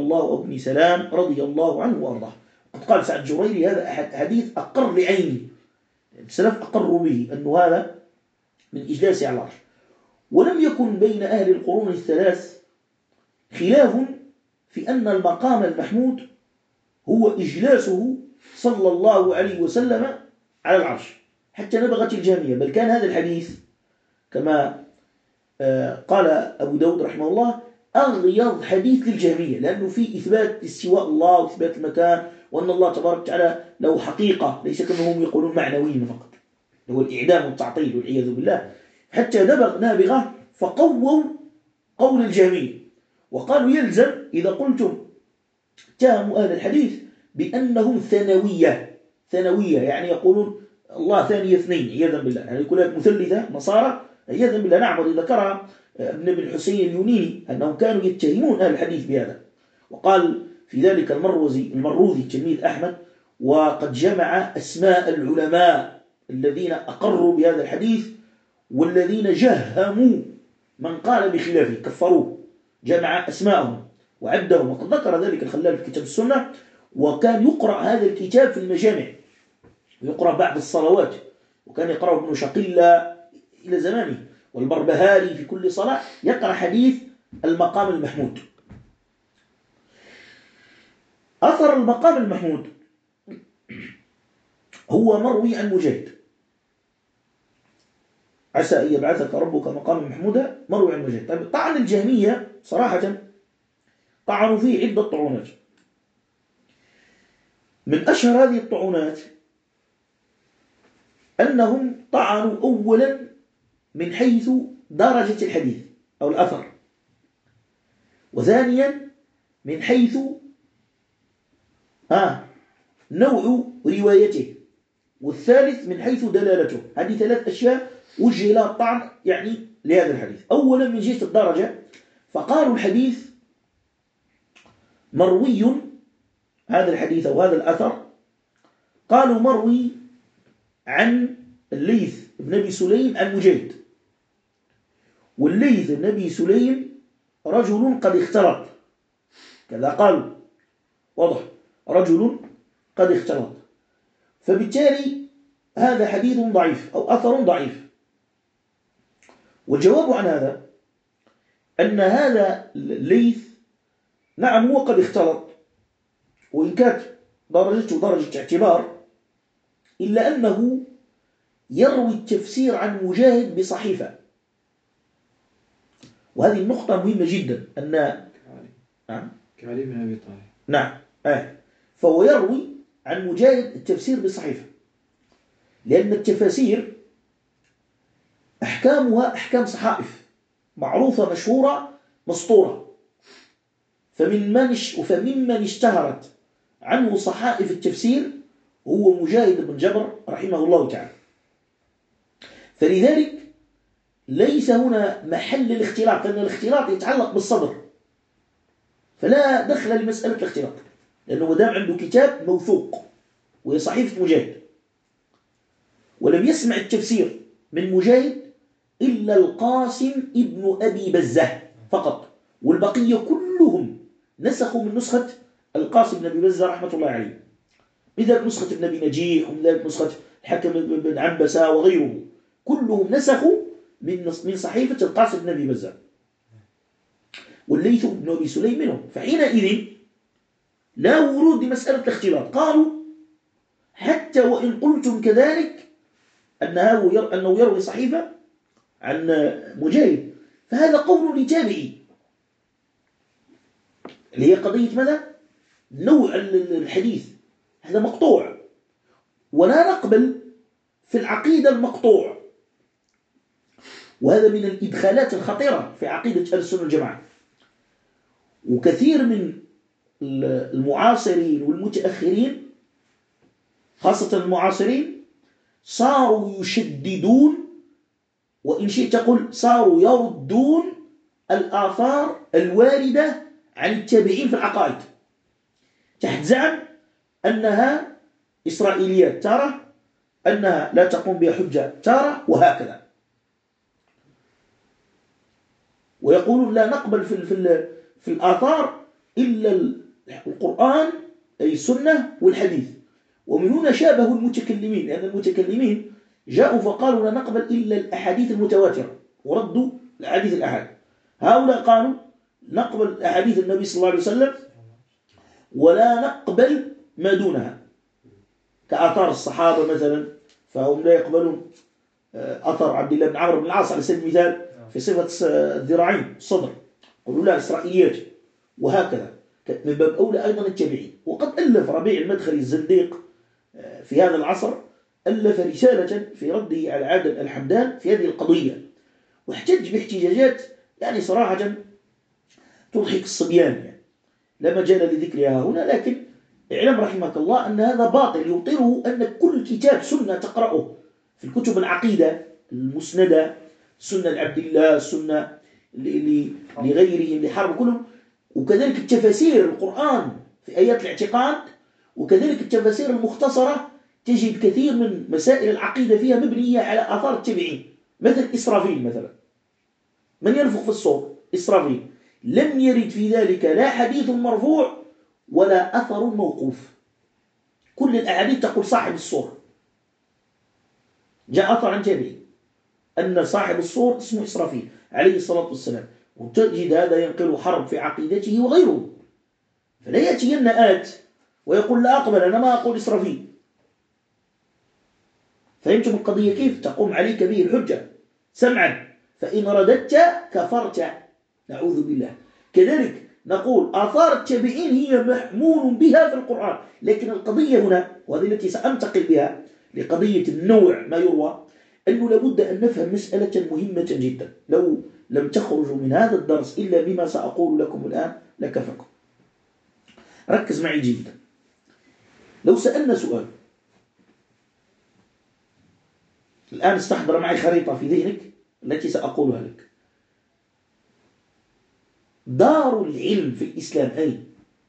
الله عنه وأرضاه. قد قال سعد جريري: هذا حديث أقر لعيني، السلف أقروا به أنه هذا من إجلاسه على العرش. ولم يكن بين أهل القرون الثلاث خلاف في أن المقام المحمود هو إجلاسه صلى الله عليه وسلم على العرش، حتى نبغت الجهمية. بل كان هذا الحديث كما قال أبو داود رحمه الله أغيض حديث للجهمية، لأنه فيه إثبات استواء الله وإثبات المكان، وأن الله تبارك وتعالى له حقيقة، ليس كأنهم يقولون معنويا فقط، هو الإعدام والتعطيل والعياذ بالله. حتى نابغة فقووا قول الجهمية وقالوا يلزم إذا قلتم اتهموا أهل الحديث بأنهم ثانوية، يعني يقولون الله ثاني اثنين عياذا بالله، يعني يقول لك مثلثة نصارى عياذا بالله. نعم، وذكرها ذكرها ابن الحسين اليونيني أنهم كانوا يتهمون أهل الحديث بهذا. وقال في ذلك المروذي تلميذ أحمد: وقد جمع أسماء العلماء الذين أقروا بهذا الحديث والذين جهموا من قال بخلافه كفروه، جمع أسماءهم وعدهم. وقد ذكر ذلك الخلال في كتاب السنة، وكان يقرأ هذا الكتاب في المجامع، يقرأ بعد الصلوات، وكان يقرأ ابن شقيلة إلى زمانه، والبربهاري في كل صلاة يقرأ حديث المقام المحمود. أثر المقام المحمود هو مروي عن مجاهد: عسى أن يبعثك ربك مقام محمودا، مروي عن مجاهد. طبعا الجهمية صراحة طعنوا فيه عدة طعنات. من أشهر هذه الطعنات أنهم طعنوا أولا من حيث درجة الحديث أو الأثر، وثانيا من حيث نوع روايته، والثالث من حيث دلالته. هذه ثلاث أشياء وجه لها الطعن يعني لهذا الحديث. أولا من جهة الدرجة، فقالوا الحديث مروي، هذا الحديث أو هذا الأثر قالوا مروي عن الليث بن أبي سليم عن مجاهد، والليث بن أبي سليم رجل قد اختلط، كذا قالوا، واضح، رجل قد اختلط، فبالتالي هذا حديث ضعيف أو أثر ضعيف. والجواب عن هذا أن هذا الليث نعم هو قد اختلط، وإن كانت درجته درجة اعتبار، إلا أنه يروي التفسير عن مجاهد بصحيفة. وهذه النقطة مهمة جدا، أن كعلي بن أبي طالب، نعم فهو يروي عن مجاهد التفسير بصحيفة، لأن التفاسير أحكامها أحكام صحائف معروفة مشهورة مسطورة، فممن اشتهرت عنه صحائف التفسير هو مجاهد بن جبر رحمه الله تعالى. فلذلك ليس هنا محل الاختلاط، لأن الاختلاط يتعلق بالصدر، فلا دخل لمسألة الاختلاط، لأنه دام عنده كتاب موثوق وهي صحيفة مجاهد، ولم يسمع التفسير من مجاهد إلا القاسم ابن أبي بزة فقط، والبقية كلهم نسخوا من نسخة القاسم بن أبي بزة رحمة الله عليه، مثل نسخة ابن أبي نجيح، ومثل نسخة الحكم بن عنبسة وغيره، كلهم نسخوا من صحيفة القاسم بن أبي بزة، والليث بن أبي سليم منهم. فحينئذ لا ورود لمسألة الاختلاط. قالوا حتى وإن قلتم كذلك أنه يروي صحيفة عن مجاهد، فهذا قول لتابعي، اللي هي قضية ماذا؟ نوع الحديث، هذا مقطوع، ولا نقبل في العقيدة المقطوع، وهذا من الإدخالات الخطيرة في عقيدة أهل السنة والجماعة. وكثير من المعاصرين والمتأخرين، خاصة المعاصرين، صاروا يشددون، وإن شئت تقول صاروا يردون الآثار الواردة عن التابعين في العقائد تحت زعم أنها إسرائيليات تارة، أنها لا تقوم بها حجة تارة، وهكذا. ويقولون لا نقبل في الآثار إلا القرآن أي السنة والحديث. ومن هنا شابهوا المتكلمين، لأن المتكلمين جاءوا فقالوا لا نقبل إلا الأحاديث المتواترة وردوا الأحاديث الأحاد. هؤلاء قالوا نقبل أحاديث النبي صلى الله عليه وسلم ولا نقبل ما دونها، كآثار الصحابة مثلا، فهم لا يقبلون أثر عبد الله بن عمرو بن العاص على سبيل المثال في صفة الذراعين الصدر، قالوا لا إسرائيليات، وهكذا. من باب أولى أيضا التابعين. وقد ألف ربيع المدخلي الزنديق في هذا العصر ألف رسالة في رده على عادل الحمدان في هذه القضية، واحتج باحتجاجات يعني صراحة تضحك الصبيان، يعني لا مجال لذكرها هنا، لكن اعلم رحمك الله أن هذا باطل. يبطله أن كل كتاب سنة تقرأه في الكتب العقيدة المسندة، سنة لعبد الله، سنة لغيرهم لحرب كلهم، وكذلك التفاسير القرآن في آيات الاعتقاد، وكذلك التفاسير المختصرة تجد كثير من مسائل العقيدة فيها مبنية على آثار التابعين، مثل إسرافيل مثلا، من ينفخ في الصور؟ إسرافيل، لم يرد في ذلك لا حديث مرفوع ولا أثر موقوف، كل الأحاديث تقول صاحب الصور. جاء أثر عن تابعي أن صاحب الصور اسمه إسرافيل عليه الصلاة والسلام، وتجد هذا ينقل حرب في عقيدته وغيره. فلا يأتين آت ويقول لا أقبل، أنا ما أقول إسرافيل. فهمتم القضية كيف؟ تقوم عليك به الحجة سمعا، فإن رددت كفرت، نعوذ بالله. كذلك نقول آثار التابعين هي محمول بها في القرآن، لكن القضية هنا وهذه التي سأنتقل بها لقضية النوع ما يروى، أنه لابد أن نفهم مسألة مهمة جدا. لو لم تخرجوا من هذا الدرس إلا بما سأقول لكم الآن لكفكم. ركز معي جدا. لو سألنا سؤال الآن، استحضر معي خريطة في ذهنك التي سأقولها لك. دار العلم في الإسلام أين؟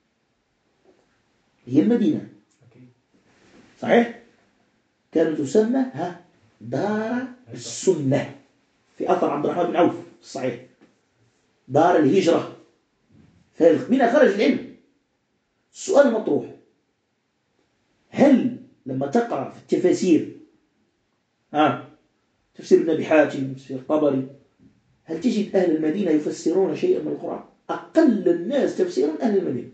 هي المدينة، صحيح؟ كانت تسمى دار السنة في أثر عبد الرحمن بن عوف الصحيح، دار الهجرة. منها خرج العلم. السؤال المطروح، هل لما تقرأ في التفاسير تفسير ابن أبي حاتم، تفسير الطبري، هل تجد أهل المدينة يفسرون شيئا من القرآن؟ أقل الناس تفسيرا أهل المدينة.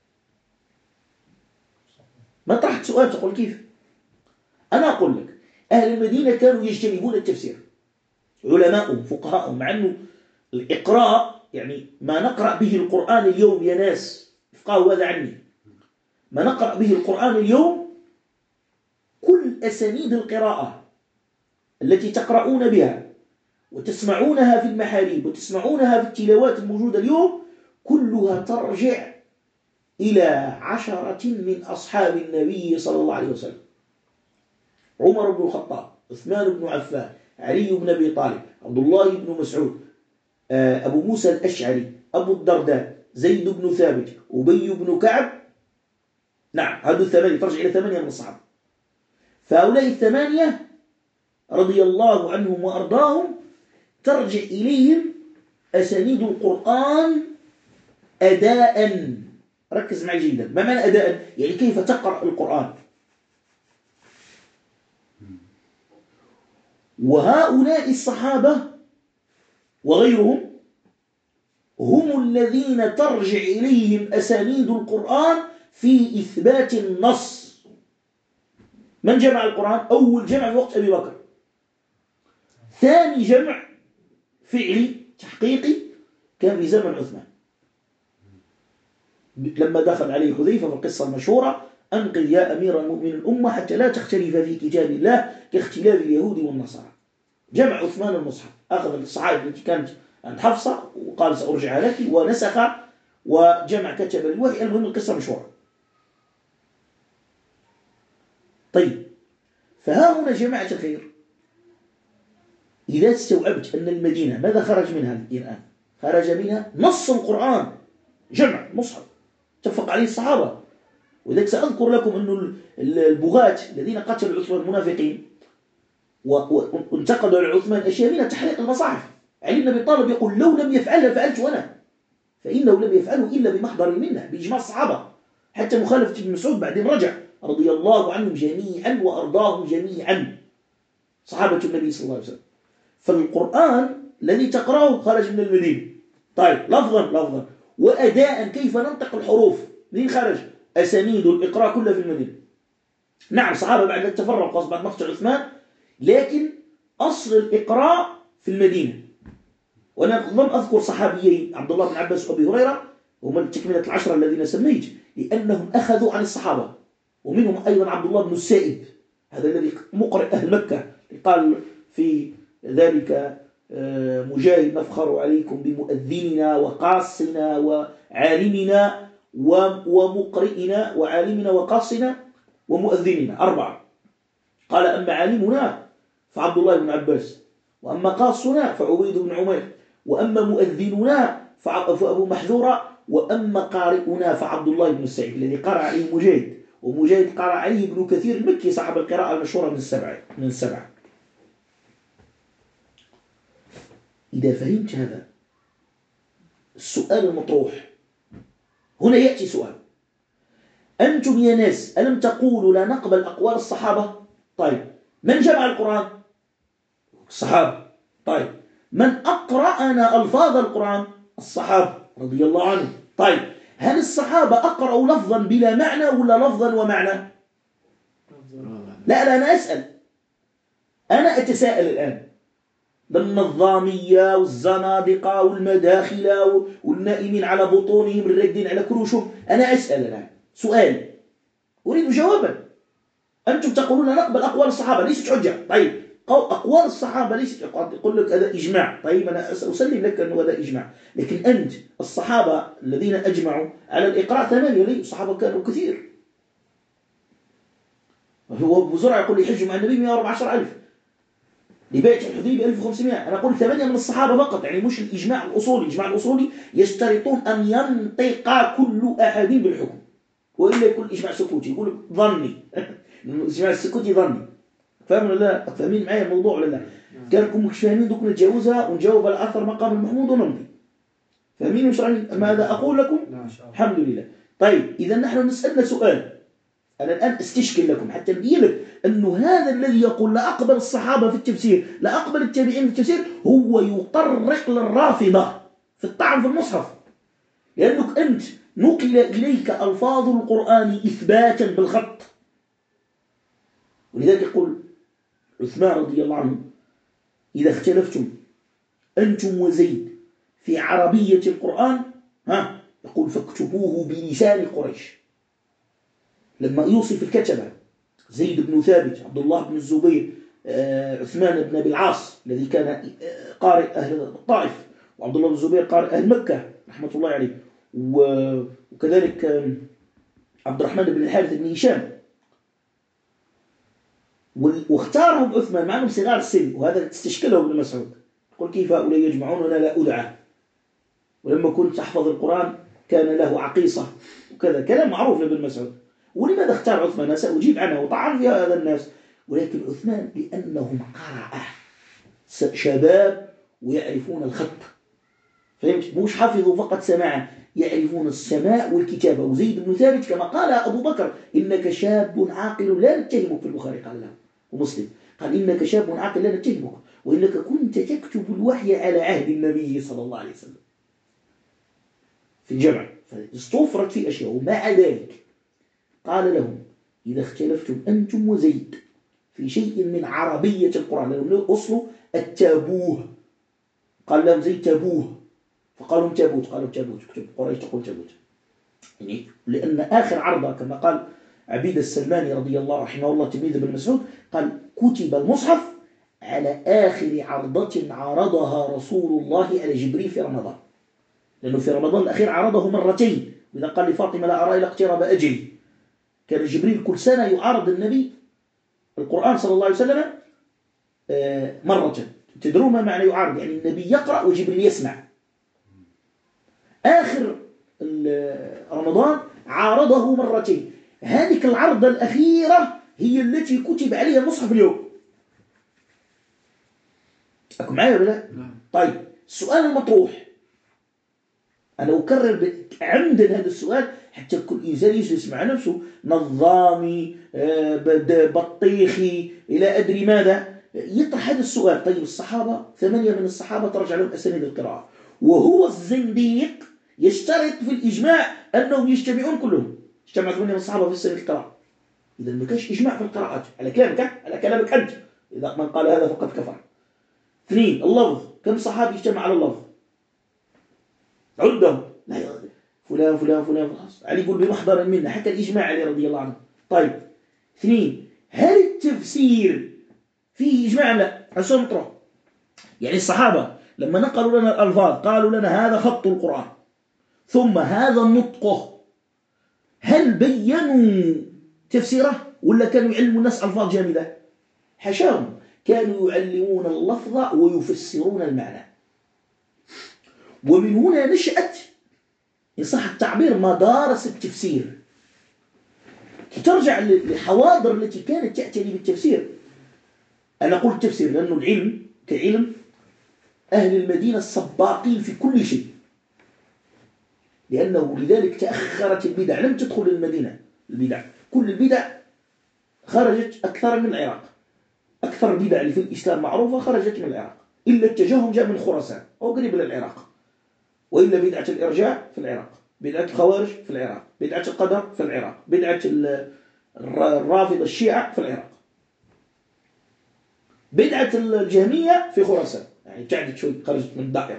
ما طرحت سؤال تقول كيف؟ أنا أقول لك أهل المدينة كانوا يجتنبون التفسير، علماء فقهاء، مع أنه الإقراء يعني ما نقرأ به القرآن اليوم يا ناس افقهوا هذا عني، ما نقرأ به القرآن اليوم كل أسانيد القراءة التي تقرؤون بها وتسمعونها في المحاريب وتسمعونها في التلاوات الموجودة اليوم كلها ترجع إلى 10 من أصحاب النبي صلى الله عليه وسلم: عمر بن الخطاب، عثمان بن عفان، علي بن أبي طالب، عبد الله بن مسعود، أبو موسى الأشعري، أبو الدرداء، زيد بن ثابت، أبي بن كعب. نعم، هذو الثمانية ترجع إلى 8 من الصحابة. فهؤلاء الثمانية رضي الله عنهم وأرضاهم ترجع إليهم أسانيد القرآن أداء. ركز معي جيدا، ما معنى أداء؟ يعني كيف تقرأ القرآن. وهؤلاء الصحابة وغيرهم هم الذين ترجع إليهم أسانيد القرآن في إثبات النص. من جمع القرآن؟ أول جمع في وقت أبي بكر، ثاني جمع فعلي تحقيقي كان في زمن عثمان، لما دخل عليه حذيفة في القصة المشهورة: أنقذ يا أمير المؤمنين الأمة حتى لا تختلف في كتاب الله كاختلاف اليهود والنصارى. جمع عثمان المصحف، أخذ الصحائف التي كانت عند حفصة وقال سأرجعها لك، ونسخ وجمع كتب الوحي. المهم القصة مشهورة. طيب، فها هنا جماعة الخير، إذا استوعبت أن المدينة ماذا خرج منها الآن؟ خرج منها نص القرآن، جمع مصحف اتفق عليه الصحابة. وذلك سأذكر لكم أن البغاة الذين قتلوا عثمان المنافقين وانتقدوا على عثمان أشياء منها تحريق المصاحف. علي بن أبي طالب يقول: لو لم يفعلها فعلت أنا، فإنه لم يفعله إلا بمحضر منه بإجماع الصحابة، حتى مخالفة ابن مسعود بعدين رجع رضي الله عنهم جميعا وأرضاهم جميعا صحابة النبي صلى الله عليه وسلم. فالقرآن الذي تقرأه خرج من المدينة. طيب، لفظا وأداء كيف ننطق الحروف منين خرج؟ أسانيد الإقراء كلها في المدينة. نعم، صحابة بعد التفرق بعد مقتل عثمان، لكن أصل الإقراء في المدينة. وأنا لم أذكر صحابيين عبد الله بن عباس وأبي هريرة وهم تكملة 10 الذين سميت، لأنهم أخذوا عن الصحابة. ومنهم أيضا عبد الله بن السائب، هذا الذي مقرئ أهل مكة، قال في ذلك: مجاهد: نفخر عليكم بمؤذننا وقاصنا وعالمنا ومقرئنا، وعالمنا وقاصنا ومؤذننا 4. قال: أما عالمنا فعبد الله بن عباس، وأما قاصنا فعبيد بن عمير، وأما مؤذننا فأبو محذورة، وأما قارئنا فعبد الله بن السعيد الذي قرأ عليه مجاهد، ومجاهد قرأ عليه ابن كثير المكي صاحب القراءة المشهورة من السبعة. إذا فهمت هذا السؤال المطروح هنا، يأتي سؤال: أنتم يا ناس ألم تقولوا لا نقبل أقوال الصحابة؟ طيب، من جمع القرآن؟ الصحابة. طيب، من أقرأنا ألفاظ القرآن؟ الصحابة رضي الله عنهم. طيب، هل الصحابة أقرأوا لفظا بلا معنى ولا لفظا ومعنى؟ لا، أنا أسأل، أنا أتساءل الآن. للنظامية والزنادقة والمداخلة والنائمين على بطونهم الراقدين على كروشهم. أنا أسأل الآن سؤال أريد جوابا. أنتم تقولون نقبل أقوال الصحابة ليست حجة. طيب أقوال الصحابة ليست، يقول لك هذا إجماع. طيب أنا أسلم لك أنه هذا إجماع، لكن أنت الصحابة الذين أجمعوا على الإقراء 8، الصحابة كانوا كثير. هو أبو زرع يقول يحج مع النبي 114,000، لبيت الحديبية 1500. أنا أقول 8 من الصحابة فقط، يعني مش الإجماع الأصولي. الإجماع الأصولي يشترطون أن ينطق كل أحد بالحكم، وإلا يكون إجماع سكوتي، يقول ظني. الإجماع السكوتي ظني. فاهمين ولا لا؟ فاهمين معايا الموضوع ولا لا؟ كانكم مش فاهمين دوك نتجاوزها ونجاوب على الأثر مقام المحمود ونمضي. فاهمين مش ماذا أقول لكم؟ الحمد لله. طيب إذا نحن نسألنا سؤال، أنا الآن استشكل لكم حتى نبين لك أنه هذا الذي يقول لا أقبل الصحابة في التفسير، لا أقبل التابعين في التفسير، هو يطرق للرافضة في الطعن في المصحف. لأنك أنت نقل إليك ألفاظ القرآن إثباتا بالخط. ولذلك يقول عثمان رضي الله عنه: إذا اختلفتم أنتم وزيد في عربية القرآن يقول فاكتبوه بلسان قريش. لما يوصف الكتبة زيد بن ثابت، عبد الله بن الزبير، عثمان بن أبي العاص الذي كان قارئ أهل الطائف، وعبد الله بن الزبير قارئ أهل مكة رحمة الله عليه، وكذلك عبد الرحمن بن الحارث بن هشام، واختارهم عثمان مع أنهم صغار السن، وهذا تستشكله ابن مسعود. يقول كيف هؤلاء يجمعون وأنا لا أدعى؟ ولما كنت أحفظ القرآن كان له عقيصة وكذا، كلام معروف لابن مسعود. ولماذا اختار عثمان؟ أنا سأجيب عنه وطعن في هذا الناس. ولكن عثمان لأنهم قرأ شباب ويعرفون الخط، فهمت؟ مش حافظوا فقط سماعا، يعرفون السماع والكتابة. وزيد بن ثابت كما قال أبو بكر: إنك شاب عاقل لا نتهمك. في البخاري قال له، ومسلم قال: إنك شاب عاقل لا نتهمك، وإنك كنت تكتب الوحي على عهد النبي صلى الله عليه وسلم في الجمع. فاستوفرت في أشياء. ومع ذلك قال لهم: إذا اختلفتم أنتم وزيد في شيء من عربية القرآن، لأنه أصله التابوه، قال لهم زيد تابوه، فقالوا تابوت، قالوا تابوت، اكتب قريش تقول تابوت. يعني لأن آخر عرضة كما قال عبيد السلماني رضي الله رحمه الله تلميذ ابن مسعود، قال: كتب المصحف على آخر عرضة عرضها رسول الله على جبريل في رمضان، لأنه في رمضان الأخير عرضه مرتين. وإذا قال لفاطمة: لا أرى إلا اقتراب أجلي، كان جبريل كل سنة يعارض النبي القرآن صلى الله عليه وسلم مرة. تدرون ما معنى يعارض؟ يعني النبي يقرأ وجبريل يسمع. آخر رمضان عارضه مرتين. هذه العرضة الأخيرة هي التي كتب عليها المصحف اليوم. أكون معي ولا لا؟ طيب السؤال المطروح، أنا أكرر عمدا هذا السؤال حتى كل إنسان يسمع نفسه، نظامي بطيخي إلى أدري ماذا، يطرح هذا السؤال. طيب الصحابة 8 من الصحابة ترجع لهم أسانيد القراءة، وهو الزنديق يشترط في الإجماع أنهم يجتمعون كلهم. اجتمع 8 من الصحابة في أسانيد القراءة. إذا ما كانش إجماع في القراءات على كلامك أنت. إذا من قال هذا فقد كفر. 2 اللفظ، كم صحابي اجتمع على اللفظ؟ عدهم، لا فلان فلان فلان خلاص. علي يقول بمحضر منا، حتى الإجماع علي رضي الله عنه. طيب 2 هل التفسير فيه إجماع؟ لا. السؤال مطروح. يعني الصحابة لما نقلوا لنا الألفاظ قالوا لنا هذا خط القرآن ثم هذا نطقه، هل بينوا تفسيره ولا كانوا يعلموا الناس ألفاظ جامدة؟ حشاهم، كانوا يعلمون اللفظ ويفسرون المعنى. ومن هنا نشأت إن صح التعبير مدارس التفسير. ترجع للحواضر التي كانت تعتني بالتفسير. أنا قلت تفسير لأنه العلم كعلم أهل المدينة السباقين في كل شيء، لأنه لذلك تأخرت البدع، لم تدخل المدينة البدع. كل البدع خرجت أكثر من العراق. أكثر البدع اللي في الإسلام معروفة خرجت من العراق، إلا التجهم جاء من خراسان أو قريب للعراق. وإلا بدعة الإرجاع في العراق، بدعة الخوارج في العراق، بدعة القدر في العراق، بدعة الرافضة الشيعة في العراق، بدعة الجهمية في خراسان. يعني ابتعدت شوي، خرجت من الدائرة.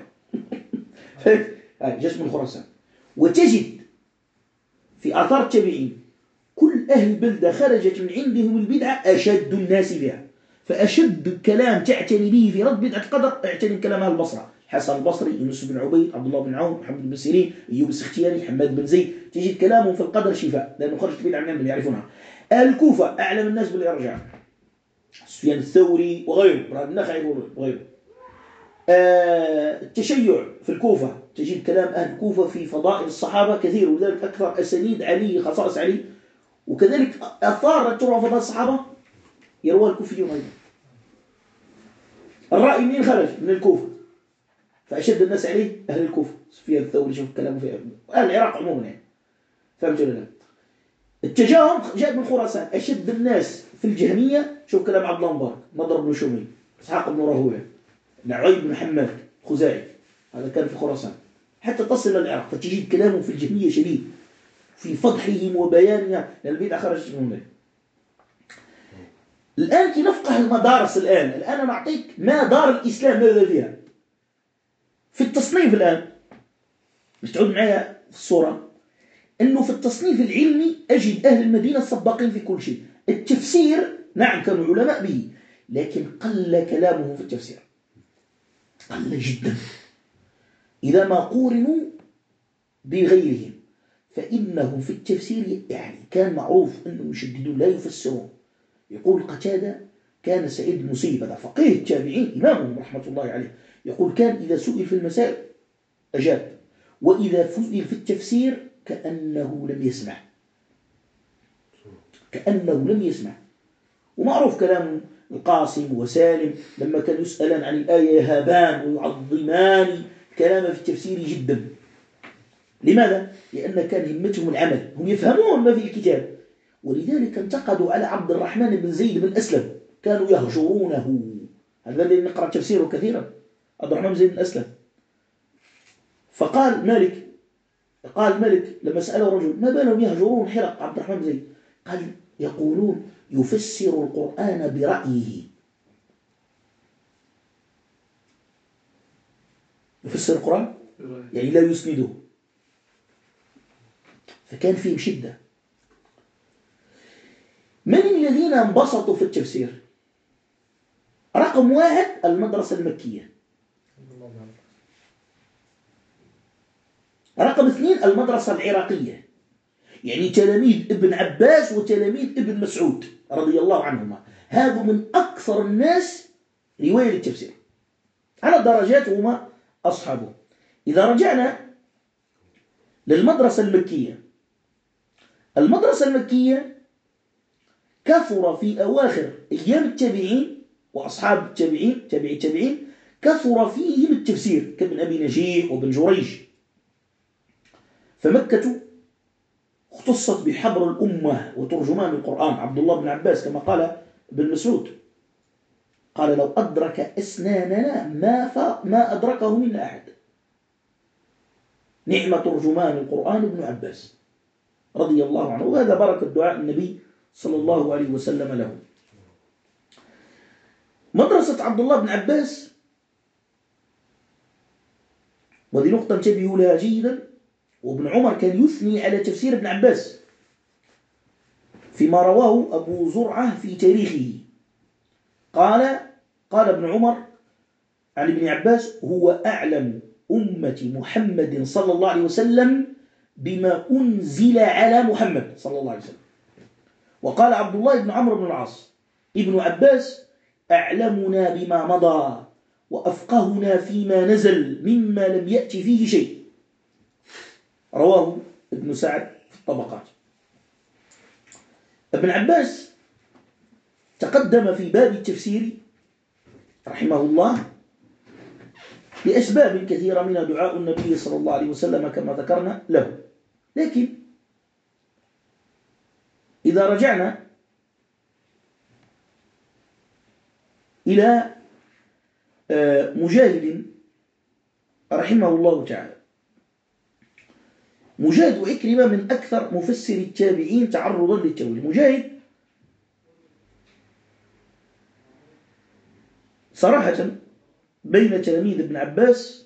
جزء من خراسان. وتجد في آثار التابعين كل أهل البلدة خرجت من عندهم البدعة أشد الناس بها. فأشد كلام تعتني به في رد بدعة القدر اعتني كلام أهل البصرة، حسن البصري، يونس بن عبيد، عبد الله بن عون، محمد بن سيرين، أيوب السختياني، حماد بن زيد، تجد كلامهم في القدر شفاء، لأنه خرجت البدعة من عندهم يعرفونها. أهل الكوفة أعلم الناس بالإرجاع، سفيان الثوري وغيره، إبراهيم النخعي وغيره. التشيع في الكوفة تجد كلام أهل الكوفة في فضائل الصحابة كثير، ولذلك أكثر أسانيد علي، خصائص علي، وكذلك أثار تروى فضائل الصحابة يروى الكوفيون أيضا. الرأي منين خرج؟ من الكوفة، فأشد الناس عليه أهل الكوفة، سفيان الثوري شوف كلامه في أهل العراق عموما يعني، فهمت ولا لا؟ التجاهم جاء من خراسان، أشد الناس في الجهمية شوف كلام عبد الله مبارك، مضر بن شومي، إسحاق بن راهويه، نعيم بن حماد خزاعي، هذا كان في خراسان حتى تصل إلى العراق. فتجد كلامه في الجهمية شديد في فضحهم وبيانها، لأن البدعة خرجت من هنا. الآن كي نفقه المدارس الآن أنا أعطيك ما دار الإسلام ماذا فيها في التصنيف الآن. مش تعود معايا في الصورة أنه في التصنيف العلمي أجد أهل المدينة السباقين في كل شيء. التفسير نعم كانوا علماء به، لكن قل كلامهم في التفسير، قل جدا إذا ما قورنوا بغيرهم. فإنهم في التفسير يعني كان معروف أنهم يشددون لا يفسرون. يقول قتادة كان سعيد بن المسيب، هذا فقيه التابعين إمامهم رحمة الله عليه، يقول كان إذا سئل في المسائل أجاب، وإذا سئل في التفسير كأنه لم يسمع، كأنه لم يسمع. ومعروف كلام القاسم وسالم لما كان يسألان عن الآية يهابان ويعظمان كلامه في التفسير جدا. لماذا؟ لأن كان همتهم العمل، هم يفهمون ما في الكتاب. ولذلك انتقدوا على عبد الرحمن بن زيد بن أسلم، كانوا يهجرونه. هذا اللي نقرأ تفسيره كثيرا، عبد الرحمن بن زيد بن أسلم. فقال مالك لما سأله رجل ما بالهم يهجرون حرق عبد الرحمن بن زيد، قال يقولون يفسر القرآن برأيه. يفسر القرآن يعني لا يسنده، فكان فيهم شدة. من الذين انبسطوا في التفسير؟ رقم 1 المدرسة المكية، رقم 2 المدرسة العراقية، يعني تلاميذ ابن عباس وتلاميذ ابن مسعود رضي الله عنهما، هذا من أكثر الناس رواية للتفسير على درجات هما أصحابه. إذا رجعنا للمدرسة المكية، المدرسة المكية كثر في أواخر أيام التابعين وأصحاب التابعين تابعي التابعين، كثر فيهم التفسير كابن أبي نجيح وابن جريج. فمكة اختصت بحبر الأمة وترجمان القرآن عبد الله بن عباس، كما قال ابن مسعود، قال لو أدرك أسناننا ما أدركه منا أحد. نعم ترجمان القرآن ابن عباس رضي الله عنه، وهذا بركة دعاء النبي صلى الله عليه وسلم له. مدرسة عبد الله بن عباس، وهذه نقطة انتبهوا لها جيدا، وابن عمر كان يثني على تفسير ابن عباس فيما رواه أبو زرعة في تاريخه. قال ابن عمر عن ابن عباس هو أعلم أمة محمد صلى الله عليه وسلم بما أنزل على محمد صلى الله عليه وسلم. وقال عبد الله بن عمرو بن العاص ابن عباس أعلمنا بما مضى وأفقهنا فيما نزل مما لم يأتي فيه شيء. رواه ابن سعد في الطبقات. ابن عباس تقدم في باب التفسير رحمه الله لأسباب كثيرة، منها دعاء النبي صلى الله عليه وسلم كما ذكرنا له. لكن إذا رجعنا إلى مجاهد رحمه الله تعالى، مجاهد وعكرمة من أكثر مفسر التابعين تعرضا للتأويل. مجاهد صراحة بين تلاميذ ابن عباس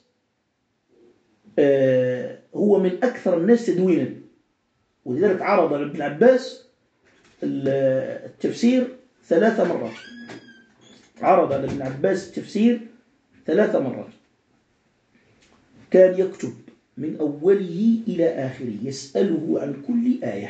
هو من أكثر الناس تدوينا، ولذلك عرض ابن عباس التفسير 3 مرات. عرض على ابن عباس التفسير 3 مرات. كان يكتب من أوله إلى آخره يسأله عن كل آية.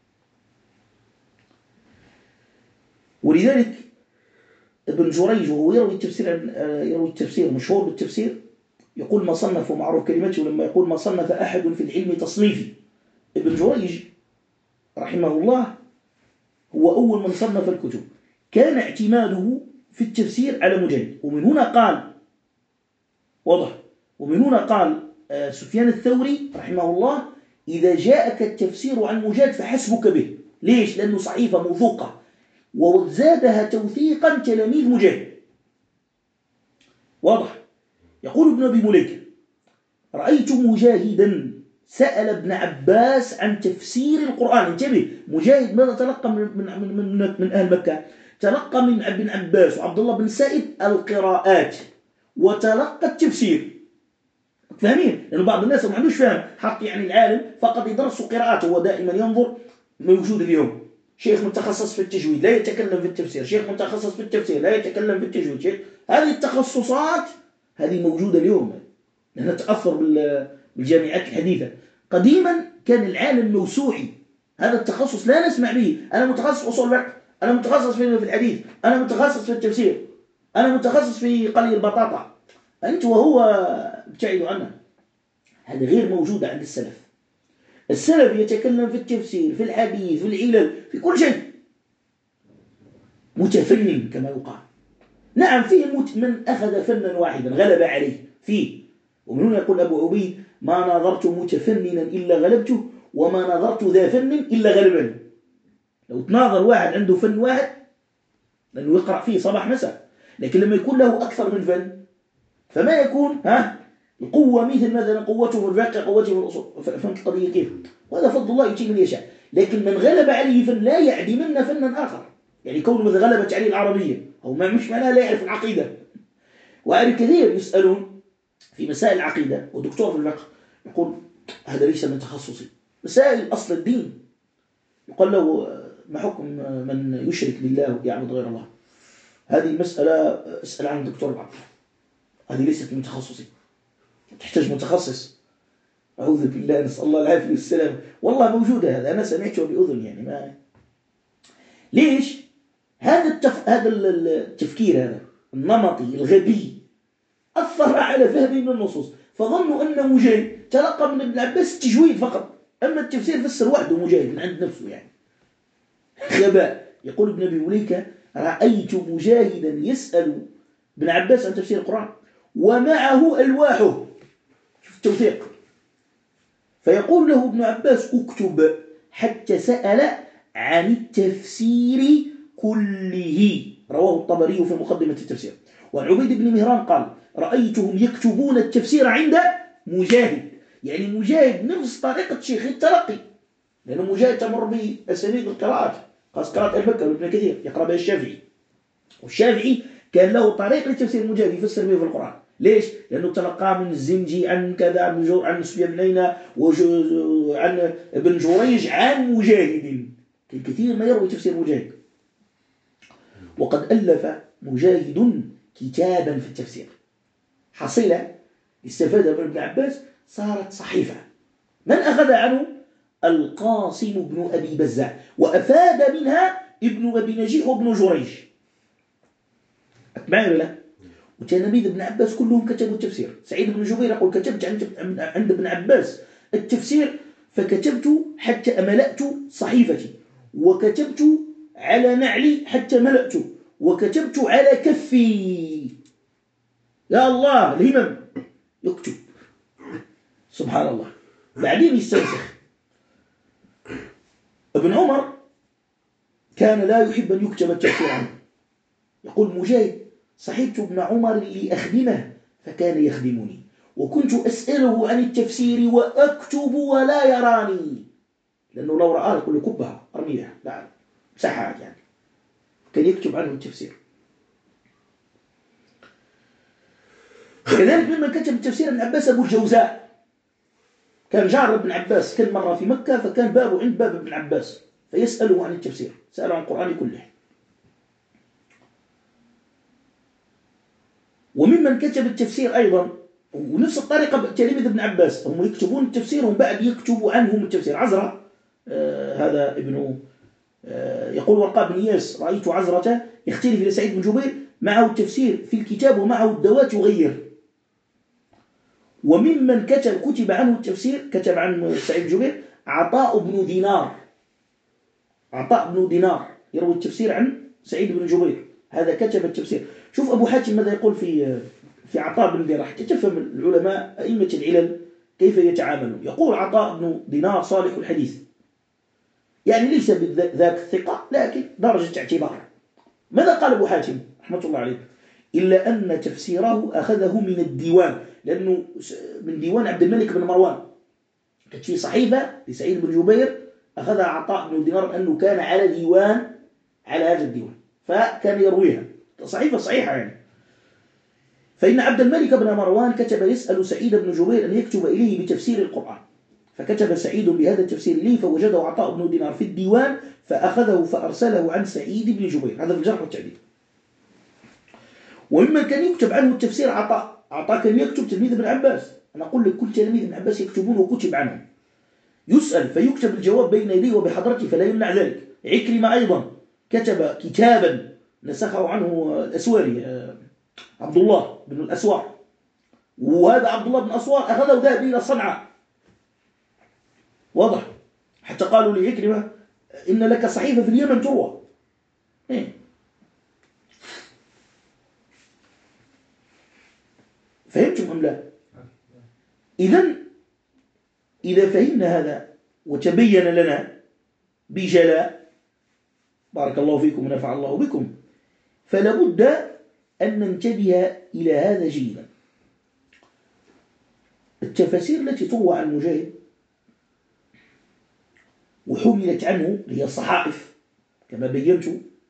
ولذلك ابن جريج وهو يروي التفسير مشهور بالتفسير يقول ما صنف معروف كلمته لما يقول ما صنف أحد في العلم تصنيفي. ابن جريج رحمه الله هو أول من صنف الكتب. كان اعتماده في التفسير على مجاهد، ومن هنا قال واضح، ومن هنا قال سفيان الثوري رحمه الله إذا جاءك التفسير عن مجاهد فحسبك به. ليش؟ لأنه صحيفة موثوقة وزادها توثيقا تلاميذ مجاهد. واضح. يقول ابن أبي مليكة رأيت مجاهدا سأل ابن عباس عن تفسير القرآن. انتبه، مجاهد ماذا تلقى من أهل مكة؟ تلقى من ابن عباس وعبد الله بن سائب القراءات وتلقى التفسير. فاهمين؟ لأنه بعض الناس ما عندوش فهم حق، يعني العالم فقط يدرس قراءاته، هو دائما ينظر موجود اليوم شيخ متخصص في التجويد لا يتكلم في التفسير، شيخ متخصص في التفسير لا يتكلم في التجويد، شيخ. هذه التخصصات هذه موجودة اليوم لأنها تأثر بالجامعات الحديثة. قديما كان العالم موسوعي، هذا التخصص لا نسمع به. أنا متخصص في أصول الفقه، أنا متخصص في الحديث، أنا متخصص في التفسير، أنا متخصص في قلي البطاطا. أنت وهو ابتعدوا عنه. هذا غير موجود عند السلف. السلف يتكلم في التفسير، في الحديث، في العلل، في كل شيء، متفنن كما يقال. نعم فيه من أخذ فنا واحدا غلب عليه فيه، ومن هنا يقول أبو عبيد ما نظرت متفننا إلا غلبته وما نظرت ذا فن إلا غلبني. لو تناظر واحد عنده فن واحد لأنه يقرأ فيه صباح مساء، لكن لما يكون له أكثر من فن فما يكون القوة مثل مثلا قوته في الفقه قوته في الأصول. فهمت القضية كيف؟ وهذا فضل الله يؤتيه من يشاء. لكن من غلب عليه فن لا يعدي منا فنا آخر، يعني كونه مثل غلبت عليه العربية أو ما مش معناه لا يعرف العقيدة. وأعرف كثير يسألون في مسائل العقيدة ودكتور في الفقه يقول هذا ليس من تخصصي. مسائل أصل الدين يقول له ما حكم من يشرك بالله ويعبد غير الله؟ هذه مسألة اسأل عن الدكتور العقل، هذه ليست من تخصصي، تحتاج متخصص. أعوذ بالله، نسأل الله العافية والسلام. والله موجودة هذا، أنا سمعته بأذن يعني ما. ليش؟ هذا التفكير هذا النمطي الغبي أثر على فهمه من النصوص، فظنوا أن مجاهد تلقى من ابن عباس التجويد فقط، أما التفسير فسر وحده مجاهد من عند نفسه يعني. غباء. يقول ابن أبي مليكة رأيت مجاهدا يسأل ابن عباس عن تفسير القرآن ومعه ألواحه، شوف التوثيق، فيقول له ابن عباس اكتب، حتى سأل عن التفسير كله. رواه الطبري في مقدمة التفسير. وعن عبيد بن مهران قال رأيتهم يكتبون التفسير عند مجاهد، يعني مجاهد نفس طريقة شيخ التلقي، لأن مجاهد تمر بأساليب القراءات، خاصة قراءة المكة وابن كثير يقرأ بها الشافعي، والشافعي كان له طريقة لتفسير مجاهد يفسر به في القرآن. ليش؟ لأنه تلقى من الزنجي عن كذا عن سفيان بن عيينة عن ابن جريج عن مجاهد، الكثير ما يروي تفسير مجاهد. وقد ألف مجاهد كتابا في التفسير، حصيلة استفاد من ابن عباس صارت صحيفة. من أخذ عنه؟ القاسم بن أبي بزة، وأفاد منها ابن أبي نجيح وابن جريج. معي ولا؟ وتلاميذ ابن عباس كلهم كتبوا التفسير. سعيد بن جبير يقول كتبت عند ابن عباس التفسير فكتبت حتى ملأت صحيفتي، وكتبت على نعلي حتى ملأت، وكتبت على كفي. يا الله الهمم، يكتب سبحان الله. بعدين يستنسخ. ابن عمر كان لا يحب أن يكتب التفسير عنه. يقول مجاهد صحبت ابن عمر لأخدمه فكان يخدمني، وكنت أسأله عن التفسير وأكتب ولا يراني، لأنه لو رآه يقول له كبها أرميها لا مسحها يعني. كان يكتب عنه التفسير. كذلك ممن كتب التفسير ابن عباس أبو الجوزاء، كان جار ابن عباس، كان مرة في مكة فكان بابه عند باب ابن عباس فيسأله عن التفسير، سأله عن القرآن كله. وممن كتب التفسير أيضا ونفس الطريقة تلاميذ ابن عباس، هم يكتبون التفسير وهم بعد يكتبوا عنهم التفسير. عزرة هذا ابن يقول ورقاء بن إياس رأيت عزرة يختلف إلى سعيد بن جبير معه التفسير في الكتاب ومعه الدوات يغير. وممن كتب عنه التفسير كتب عن سعيد بن جبير عطاء بن دينار، عطاء بن دينار يروي التفسير عن سعيد بن جبير، هذا كتب التفسير. شوف أبو حاتم ماذا يقول في عطاء بن دينار حتى تفهم العلماء أئمة العلل كيف يتعاملون. يقول عطاء بن دينار صالح الحديث، يعني ليس بذاك الثقة لكن درجة اعتبار. ماذا قال أبو حاتم رحمة الله عليه؟ إلا أن تفسيره أخذه من الديوان، لأنه من ديوان عبد الملك بن مروان، كانت في صحيفة لسعيد بن جبير أخذها عطاء بن دينار أنه كان على ديوان، على هذا الديوان فكان يرويها، صحيفة صحيحة يعني. فإن عبد الملك بن مروان كتب يسأل سعيد بن جبير أن يكتب إليه بتفسير القرآن، فكتب سعيد بهذا التفسير إليه فوجده عطاء بن دينار في الديوان فأخذه فأرسله عن سعيد بن جبير، هذا في الجرح والتعديل. ومما كان يكتب عنه التفسير عطاء كان يكتب تلميذ ابن عباس. أنا أقول لك كل تلميذ ابن عباس يكتبون وكتب عنهم، يسأل فيكتب الجواب بين يديه وبحضرته فلا يمنع ذلك. عكرمة أيضا كتب كتابا نسخه عنه الأسواري عبد الله بن الأسوار، وهذا عبد الله بن أسوار أخذه ذهب إلى صنعاء، واضح، حتى قالوا لعكرمة إن لك صحيفة في اليمن تروى. فهمتم أم لا؟ إذا فهمنا هذا وتبين لنا بجلاء، بارك الله فيكم ونفع الله بكم، فلا بد أن ننتبه إلى هذا جيدا. التفاسير التي تروى عن مجاهد وحملت عنه هي الصحائف كما بينت،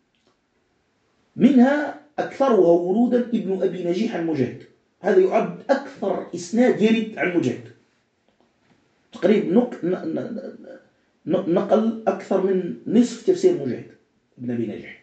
منها أكثرها ورودا ابن أبي نجيح عن مجاهد، هذا يعد أكثر إسناد يرد عن مجاهد، تقريبا نقل أكثر من نصف تفسير مجاهد ابن أبي نجيح.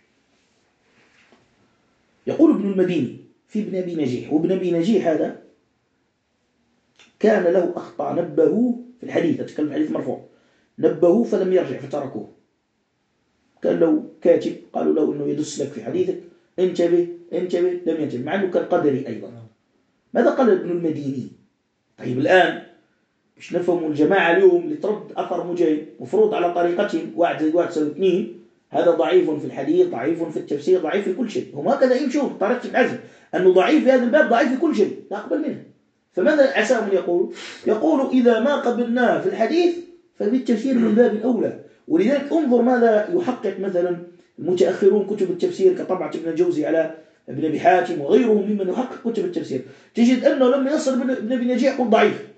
يقول ابن المديني في ابن أبي نجيح، وابن أبي نجيح هذا كان له أخطاء نبهوه في الحديث، أتكلم الحديث مرفوع، نبهوه فلم يرجع فتركوه. كان لو كاتب قالوا له أنه يدس لك في حديثك انتبه لم ينتبه، مع أنه كان قدري أيضا. ماذا قال ابن المديني؟ طيب الآن مش نفهموا الجماعة اليوم اللي ترد أثر مجاهد مفروض على طريقتهم 1 زائد 1 يساوي 2، هذا ضعيف في الحديث، ضعيف في التفسير، ضعيف في كل شيء. هم هكذا يمشون طريقة ابن حزم أنه ضعيف في هذا الباب، ضعيف في كل شيء، لا أقبل منه. فماذا عساهم يقول إذا ما قبلناه في الحديث فبالتفسير من باب أولى. ولذلك انظر ماذا يحقق مثلا المتأخرون كتب التفسير كطبعة ابن الجوزي على ابن أبي حاتم وغيرهم ممن يحقق كتب التفسير، تجد أنه لما يصل ابن أبي نجيح يقول ضعيف.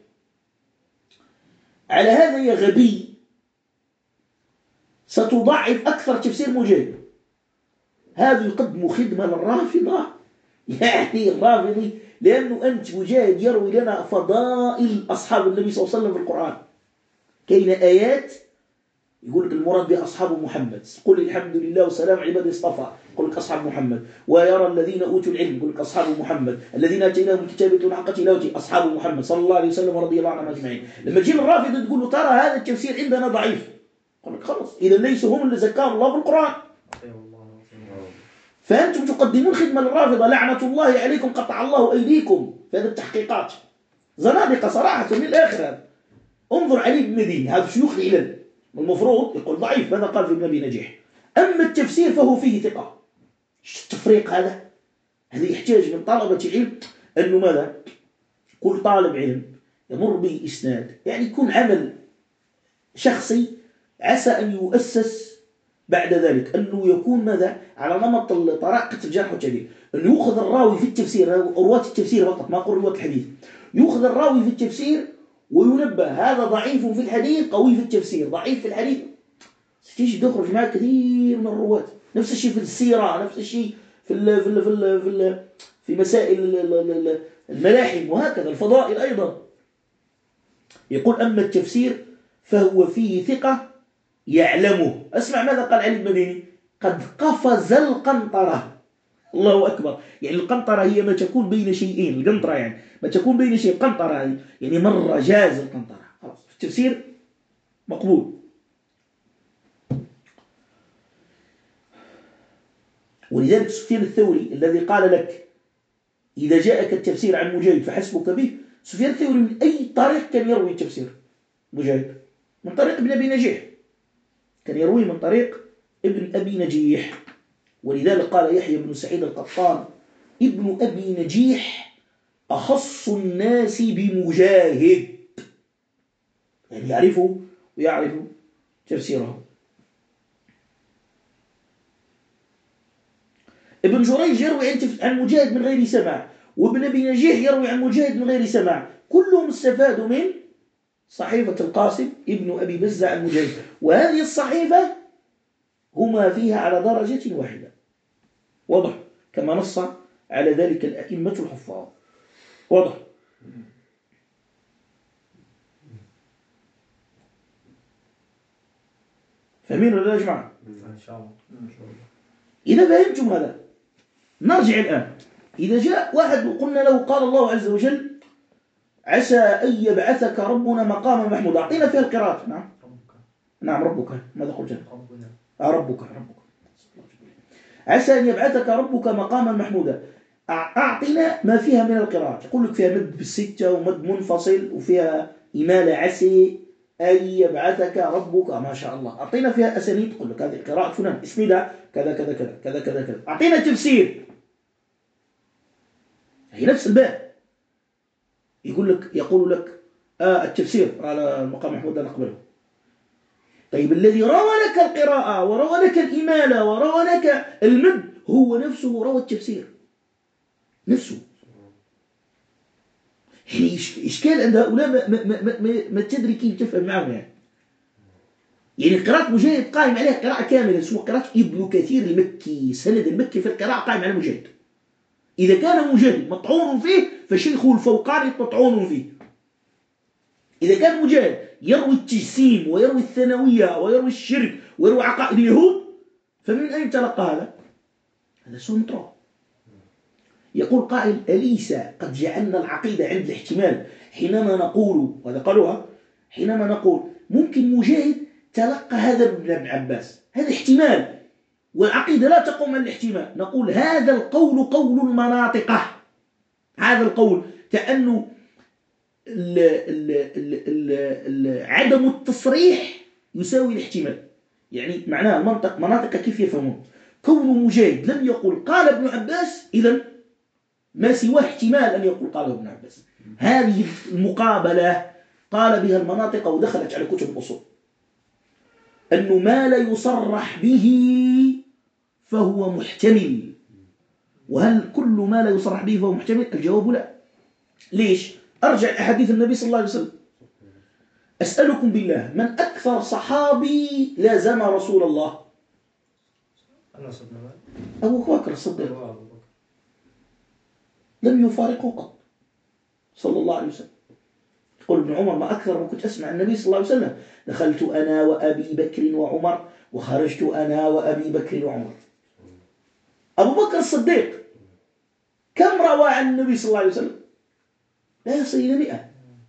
على هذا يا غبي ستضعف أكثر تفسير مجاهد. هذا يقدم خدمة للرافضة، يعني الرافضي، لأنه أنت مجاهد يروي لنا فضائل أصحاب النبي صلى الله عليه وسلم في القرآن. كاين آيات يقول لك المراد بأصحاب محمد، قل الحمد لله وسلام عباد اصطفى، يقول لك أصحاب محمد. ويرى الذين أوتوا العلم يقول لك أصحاب محمد، الذين آتيناهم الكتاب يتلون حق تلاوته أصحاب محمد صلى الله عليه وسلم ورضي الله عنهم أجمعين. لما تجي الرافضة تقول له ترى هذا التفسير عندنا ضعيف، يقول لك خلاص إذا ليسوا هم اللي ذكروا الله بالقرآن. فأنتم تقدمون خدمة للرافضة، لعنة الله عليكم قطع الله أيديكم في هذه التحقيقات، زنادقة صراحة من الآخر. انظر علي بن مديني هذا شيوخ العلل المفروض يقول ضعيف، ماذا قال في ابن أبي نجيح؟ أما التفسير فهو فيه ثقة. التفريق هذا يحتاج من طلبة علم أنه ماذا؟ كل طالب علم يمر به إسناد يعني يكون عمل شخصي، عسى أن يؤسس بعد ذلك أنه يكون ماذا؟ على نمط طريقة الجرح والتعديل، أنه يأخذ الراوي في التفسير، رواة التفسير فقط ما أقول رواة الحديث، يأخذ الراوي في التفسير وينبه هذا ضعيف في الحديث قوي في التفسير، ضعيف في الحديث. ستيجي تخرج معك كثير من الرواة. نفس الشيء في السيرة، نفس الشيء في مسائل الملاحم وهكذا الفضائل أيضا. يقول أما التفسير فهو فيه ثقة يعلمه. أسمع ماذا قال علي المديني: قد قفز القنطرة. الله أكبر. يعني القنطرة هي ما تكون بين شيئين، القنطرة يعني ما تكون بين شيء، قنطرة يعني مرة جاز القنطرة. خلاص التفسير مقبول. ولذلك سفيان الثوري الذي قال لك إذا جاءك التفسير عن مجاهد فحسبك به، سفيان الثوري من أي طريق كان يروي التفسير مجاهد؟ من طريق ابن أبي نجيح، كان يروي من طريق ابن أبي نجيح. ولذلك قال يحيى بن سعيد القطان: ابن أبي نجيح أخص الناس بمجاهد، يعني يعرفه ويعرف تفسيره. ابن جريج يروي عن مجاهد من غير سماع، وابن أبي نجيح يروي عن مجاهد من غير سماع، كلهم استفادوا من صحيفة القاسم ابن أبي بزة عن مجاهد، وهذه الصحيفة هما فيها على درجة واحدة. واضح؟ كما نص على ذلك الأئمة الحفاظ. واضح؟ فاهمين ولا يا جماعة؟ إن شاء الله. إذا فهمتم هذا نرجع الآن. إذا جاء واحد وقلنا له قال الله عز وجل: عسى أن يبعثك ربنا مقاما محمودا. أعطينا فيها القراءة. نعم ربك. نعم ربك. ماذا قلت؟ ربنا. ربك. عسى أن يبعثك ربك مقاما محمودا. أعطينا ما فيها من القراءات. يقول لك فيها مد بالستة ومد منفصل وفيها إمالة عسى أن يبعثك ربك. ما شاء الله. أعطينا فيها أسانيد. تقول لك هذه قراءة فلان اسندها كذا كذا كذا كذا كذا كذا. أعطينا تفسير. هي نفس الباب. يقول لك التفسير على المقام محمود نقبله. طيب الذي روى لك القراءة وروى لك الإمالة وروى لك المد هو نفسه روى التفسير نفسه. يعني إشكال عند هؤلاء ما تدري كيف تفهم معهم. يعني قراءة مجاهد قائم عليها قراءة كاملة اسمها قراءة ابن كثير المكي. سند المكي في القراءة قائم على مجاهد. إذا كان مجاهد مطعون فيه فشيخه الفوقاني مطعون فيه. إذا كان مجاهد يروي التجسيم ويروي الثانوية ويروي الشرك ويروي عقائد اليهود فمن أين تلقى هذا؟ هذا سوء مطروح. يقول قائل: أليس قد جعلنا العقيدة عند الاحتمال حينما نقول، وهذا قالوها، حينما نقول ممكن مجاهد تلقى هذا من ابن عباس، هذا احتمال، والعقيدة لا تقوم على الاحتمال. نقول هذا القول قول المناطقة. هذا القول كأنه عدم التصريح يساوي الاحتمال. يعني معناها مناطق كيف يفهمون. كون مجاهد لم يقول قال ابن عباس إذن ما سواه احتمال أن يقول قال ابن عباس. هذه المقابلة قال بها المناطق ودخلت على كتب الأصول. أنه ما لا يصرح به فهو محتمل. وهل كل ما لا يصرح به فهو محتمل؟ الجواب لا. ليش؟ أرجع أحاديث النبي صلى الله عليه وسلم. أسألكم بالله من أكثر صحابي لازم رسول الله؟ أبو بكر الصديق لم يفارقه قط صلى الله عليه وسلم. يقول ابن عمر: ما أكثر ما كنت أسمع النبي صلى الله عليه وسلم: دخلت أنا وأبي بكر وعمر وخرجت أنا وأبي بكر وعمر. أبو بكر الصديق كم روى عن النبي صلى الله عليه وسلم؟ لا يصل إلى 100.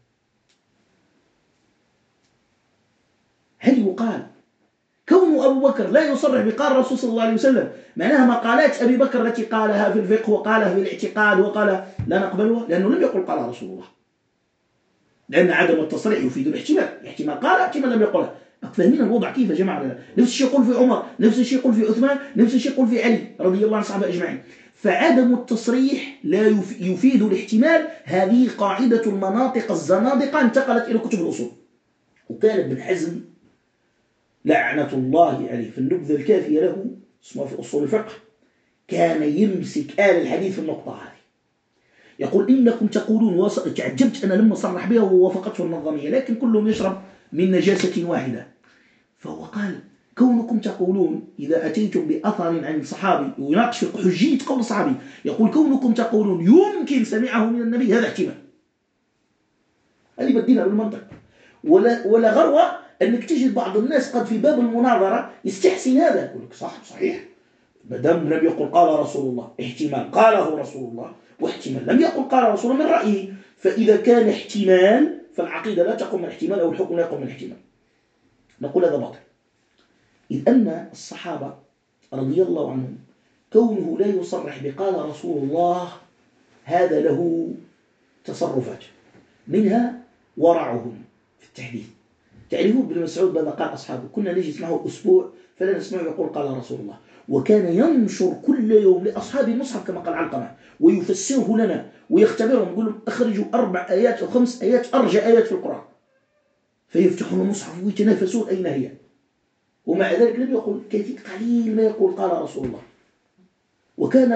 هل يقال كون أبو بكر لا يصرح بقال الرسول صلى الله عليه وسلم معناها مقالات أبي بكر التي قالها في الفقه وقالها في الاعتقاد وقالها لا نقبلها؟ لأنه لم يقل قال رسول الله. لأن عدم التصريح يفيد الاحتمال. احتمال قال احتمال لم يقلها. فاهمين الوضع كيف يا جماعة؟ نفس الشيء يقول في عمر، نفس الشيء يقول في عثمان، نفس الشيء يقول في علي رضي الله عن الصحابة أجمعين. فعدم التصريح لا يفيد الاحتمال. هذه قاعدة المناطق الزنادقة انتقلت إلى كتب الأصول. وكان ابن حزم لعنة الله عليه في النبذة الكافية له اسمها في أصول الفقه كان يمسك آل الحديث في النقطة هذه. يقول: إنكم تقولون، تعجبت أنا لما صرح بها ووافقته النظامية، لكن كلهم يشرب من نجاسة واحدة. فهو قال: كونكم تقولون إذا أتيتم بأثر عن الصحابي ويناقش في حجية قول الصحابي، يقول كونكم تقولون يمكن سمعه من النبي، هذا احتمال. هذه بدينا بالمنطق. ولا غروة أنك تجد بعض الناس قد في باب المناظرة يستحسن هذا، يقول لك صحيح مادام لم يقل قال رسول الله، احتمال قاله رسول الله، واحتمال لم يقل قال رسول الله من رأيه. فإذا كان احتمال فالعقيدة لا تقوم من احتمال، أو الحكم لا يقوم من احتمال. نقول هذا باطل. إذ أن الصحابة رضي الله عنهم كونه لا يصرح بقال رسول الله هذا له تصرفات، منها ورعهم في التحديث. تعرفون ابن مسعود ماذا قال أصحابه؟ كنا نجي نسمعه أسبوع فلا نسمعه يقول قال رسول الله، وكان ينشر كل يوم لأصحاب المصحف كما قال علقمة ويفسره لنا ويختبرهم، يقول لهم أخرجوا 4 آيات أو 5 آيات أرجى آيات في القرآن، فيفتحون المصحف ويتنافسون أين هي، ومع ذلك لم يقل كثير، قليل ما يقول قال رسول الله. وكان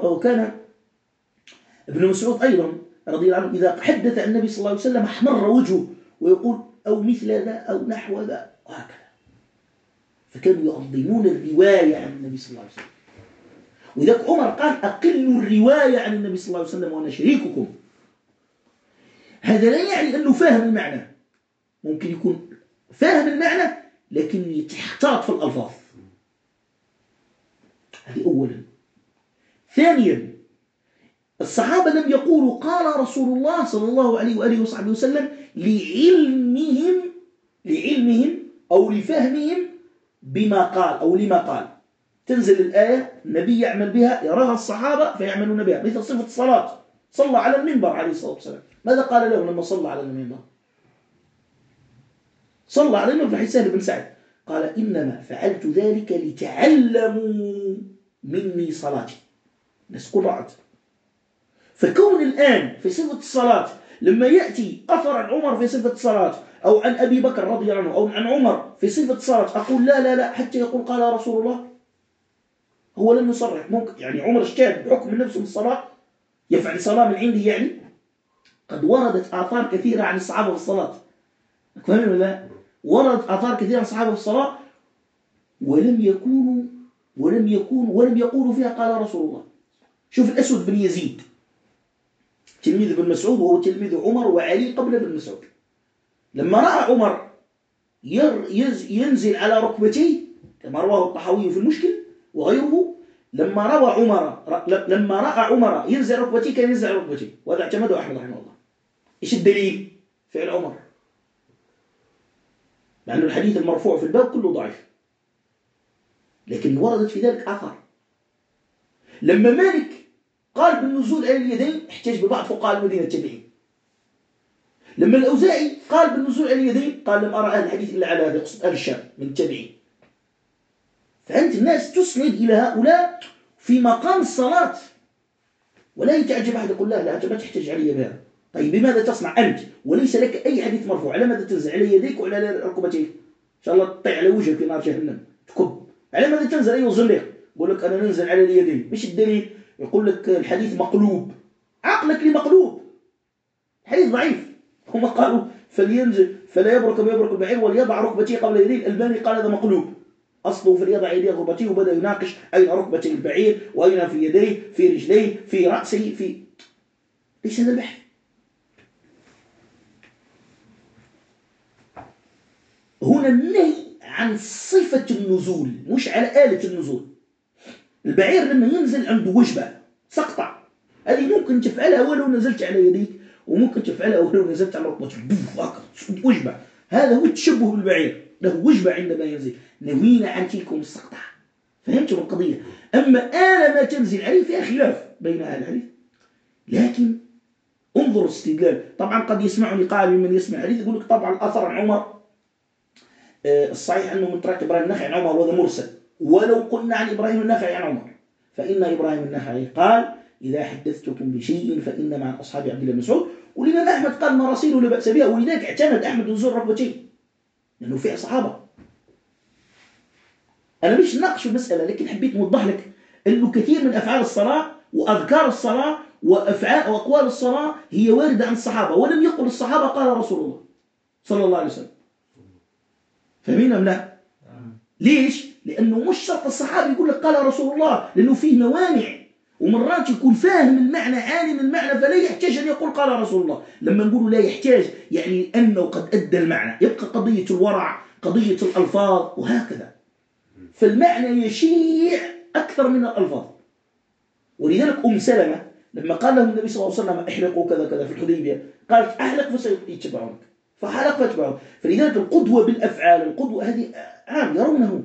ابن مسعود أيضا رضي الله عنه إذا حدث عن النبي صلى الله عليه وسلم احمر وجهه ويقول أو مثل ذا أو نحو ذا وهكذا. فكانوا يعظمون الرواية عن النبي صلى الله عليه وسلم. وذلك عمر قال أقلوا الرواية عن النبي صلى الله عليه وسلم وأنا شريككم. هذا لا يعني أنه فاهم المعنى، ممكن يكون فاهم المعنى لكن يتحتاط في الألفاظ. هذه أولا. ثانيا، الصحابة لم يقولوا قال رسول الله صلى الله عليه وآله وصحبه وسلم لعلمهم أو لفهمهم بما قال أو لما قال. تنزل الآية النبي يعمل بها، يراها الصحابة فيعملون بها، مثل صفة الصلاة، صلى على المنبر عليه الصلاة والسلام، ماذا قال له لما صلى على المنبر؟ صلى على المنبر في سهل بن سعد قال إنما فعلت ذلك لتعلموا مني صلاتي. نسكن رعد. فكون الآن في صفة الصلاة لما يأتي أثر عن عمر في صفة الصلاة أو عن أبي بكر رضي الله عنه أو عن عمر في صفة الصلاة، أقول لا حتى يقول قال رسول الله. هو لم يصرح، ممكن يعني عمر اجتهد بحكم النفس من الصلاة، يفعل صلاة من عنده، يعني قد وردت آثار كثيرة عن الصحابة في الصلاة، فهموا ولا لا؟ وردت آثار كثيرة عن الصحابة في الصلاة ولم يقولوا فيها قال رسول الله. شوف الأسود بن يزيد تلميذ ابن مسعود وهو تلميذ عمر وعلي قبل ابن مسعود، لما رأى عمر ينزل على ركبتيه كما رواه الطحاوي في المشكل وغيره، لما رأى عمر ينزل ركبتيه كان ينزل ركبتيه، وهذا اعتمده أحمد رحمه الله. إيش الدليل؟ فعل عمر، مع أن الحديث المرفوع في الباب كله ضعيف، لكن وردت في ذلك آثار. لما مالك قال بالنزول على اليدين احتج ببعض فقهاء المدينة التابعين. لما الأوزاعي قال بالنزول على اليدين قال لم أرى أهل الحديث إلا على هذا، يقصد أهل الشام من التابعين. فأنت الناس تسند إلى هؤلاء في مقام الصلاة، ولا يتعجب أحد يقول لا أنت ما تحتج علي بها. طيب بماذا تصنع أنت وليس لك أي حديث مرفوع؟ على ماذا تنزل على يديك وعلى ركبتيك؟ إن شاء الله تطيع على وجهك في نار جهنم تكب. على ماذا تنزل أيها الزنديق؟ يقول لك أنا ننزل على اليدين. مش الدليل؟ يقول لك الحديث مقلوب. عقلك لي مقلوب، الحديث ضعيف. هم قالوا فلينزل فلا يبرك البعير وليضع ركبتيه قبل يديه. الألباني قال هذا مقلوب، أصله فليضع يديه ركبتيه، وبدأ يناقش أين ركبتي البعير وأين في يديه في رجليه في رأسه في. ليس هذا البحث. هنا النهي عن صفة النزول مش على آلة النزول. البعير لما ينزل عنده وجبة سقطة، هذه ممكن تفعلها ولو نزلت على يديك، وممكن تفعلها ولو نزلت على ركبتك وجبة. هذا هو التشبه بالبعير، له وجبة عندما ينزل. نهينا عن تلكم السقطة. فهمتم القضية؟ أما آلة ما تنزل عليه فيها خلاف بين أهل الحديث، لكن انظر استدلال. طبعا قد يسمعني قائل من يسمع الحديث يقول لك طبعا الأثر عن عمر الصحيح أنه من طريق إبراهيم النخعي عن عمر وهذا مرسل، ولو قلنا عن إبراهيم النخعي عن عمر فإن إبراهيم النخعي قال إذا حدثتكم بشيء فإن مع أصحاب عبد الله بن مسعود. والإمام أحمد قال مراسيله لا بأس بها، ولذلك اعتمد أحمد نزول ركبتيه لأنه فيها صحابة. أنا مش ناقش المسألة، لكن حبيت نوضح لك أنه كثير من أفعال الصلاة وأذكار الصلاة وأفعال وأقوال الصلاة هي واردة عن الصحابة، ولم يقل الصحابة قال رسول الله صلى الله عليه وسلم. فهمين أم لا؟ ليش؟ لأنه مش شرط الصحابي يقول لك قال رسول الله، لأنه فيه موانع، ومرات يكون فاهم المعنى عالم المعنى فلا يحتاج أن يقول قال رسول الله. لما نقول لا يحتاج يعني أنه قد أدى المعنى، يبقى قضية الورع، قضية الألفاظ وهكذا. فالمعنى يشيع أكثر من الألفاظ. ولذلك سلمة لما قال له النبي صلى الله عليه وسلم احلقوا كذا كذا في الحديبية، قالت أحلق فسيتبعونك، فحلق فاتبعه. فلذلك القدوة بالأفعال، القدوة هذه عام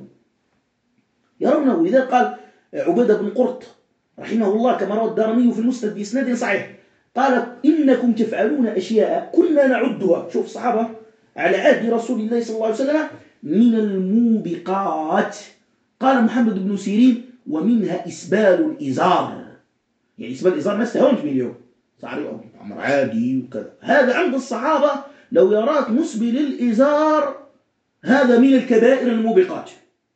يرونه. لذلك قال عبادة بن قرط رحمه الله كما روى الدارمي في المسند بإسناد صحيح، قال إنكم تفعلون أشياء كنا نعدها، شوف الصحابة على عهد رسول الله صلى الله عليه وسلم، من الموبقات. قال محمد بن سيرين ومنها إسبال الإزار، يعني إسبال الإزار ما استهونش به اليوم، صار أمر عادي وكذا. هذا عند الصحابة لو يراك مسبل الإزار هذا من الكبائر الموبقات.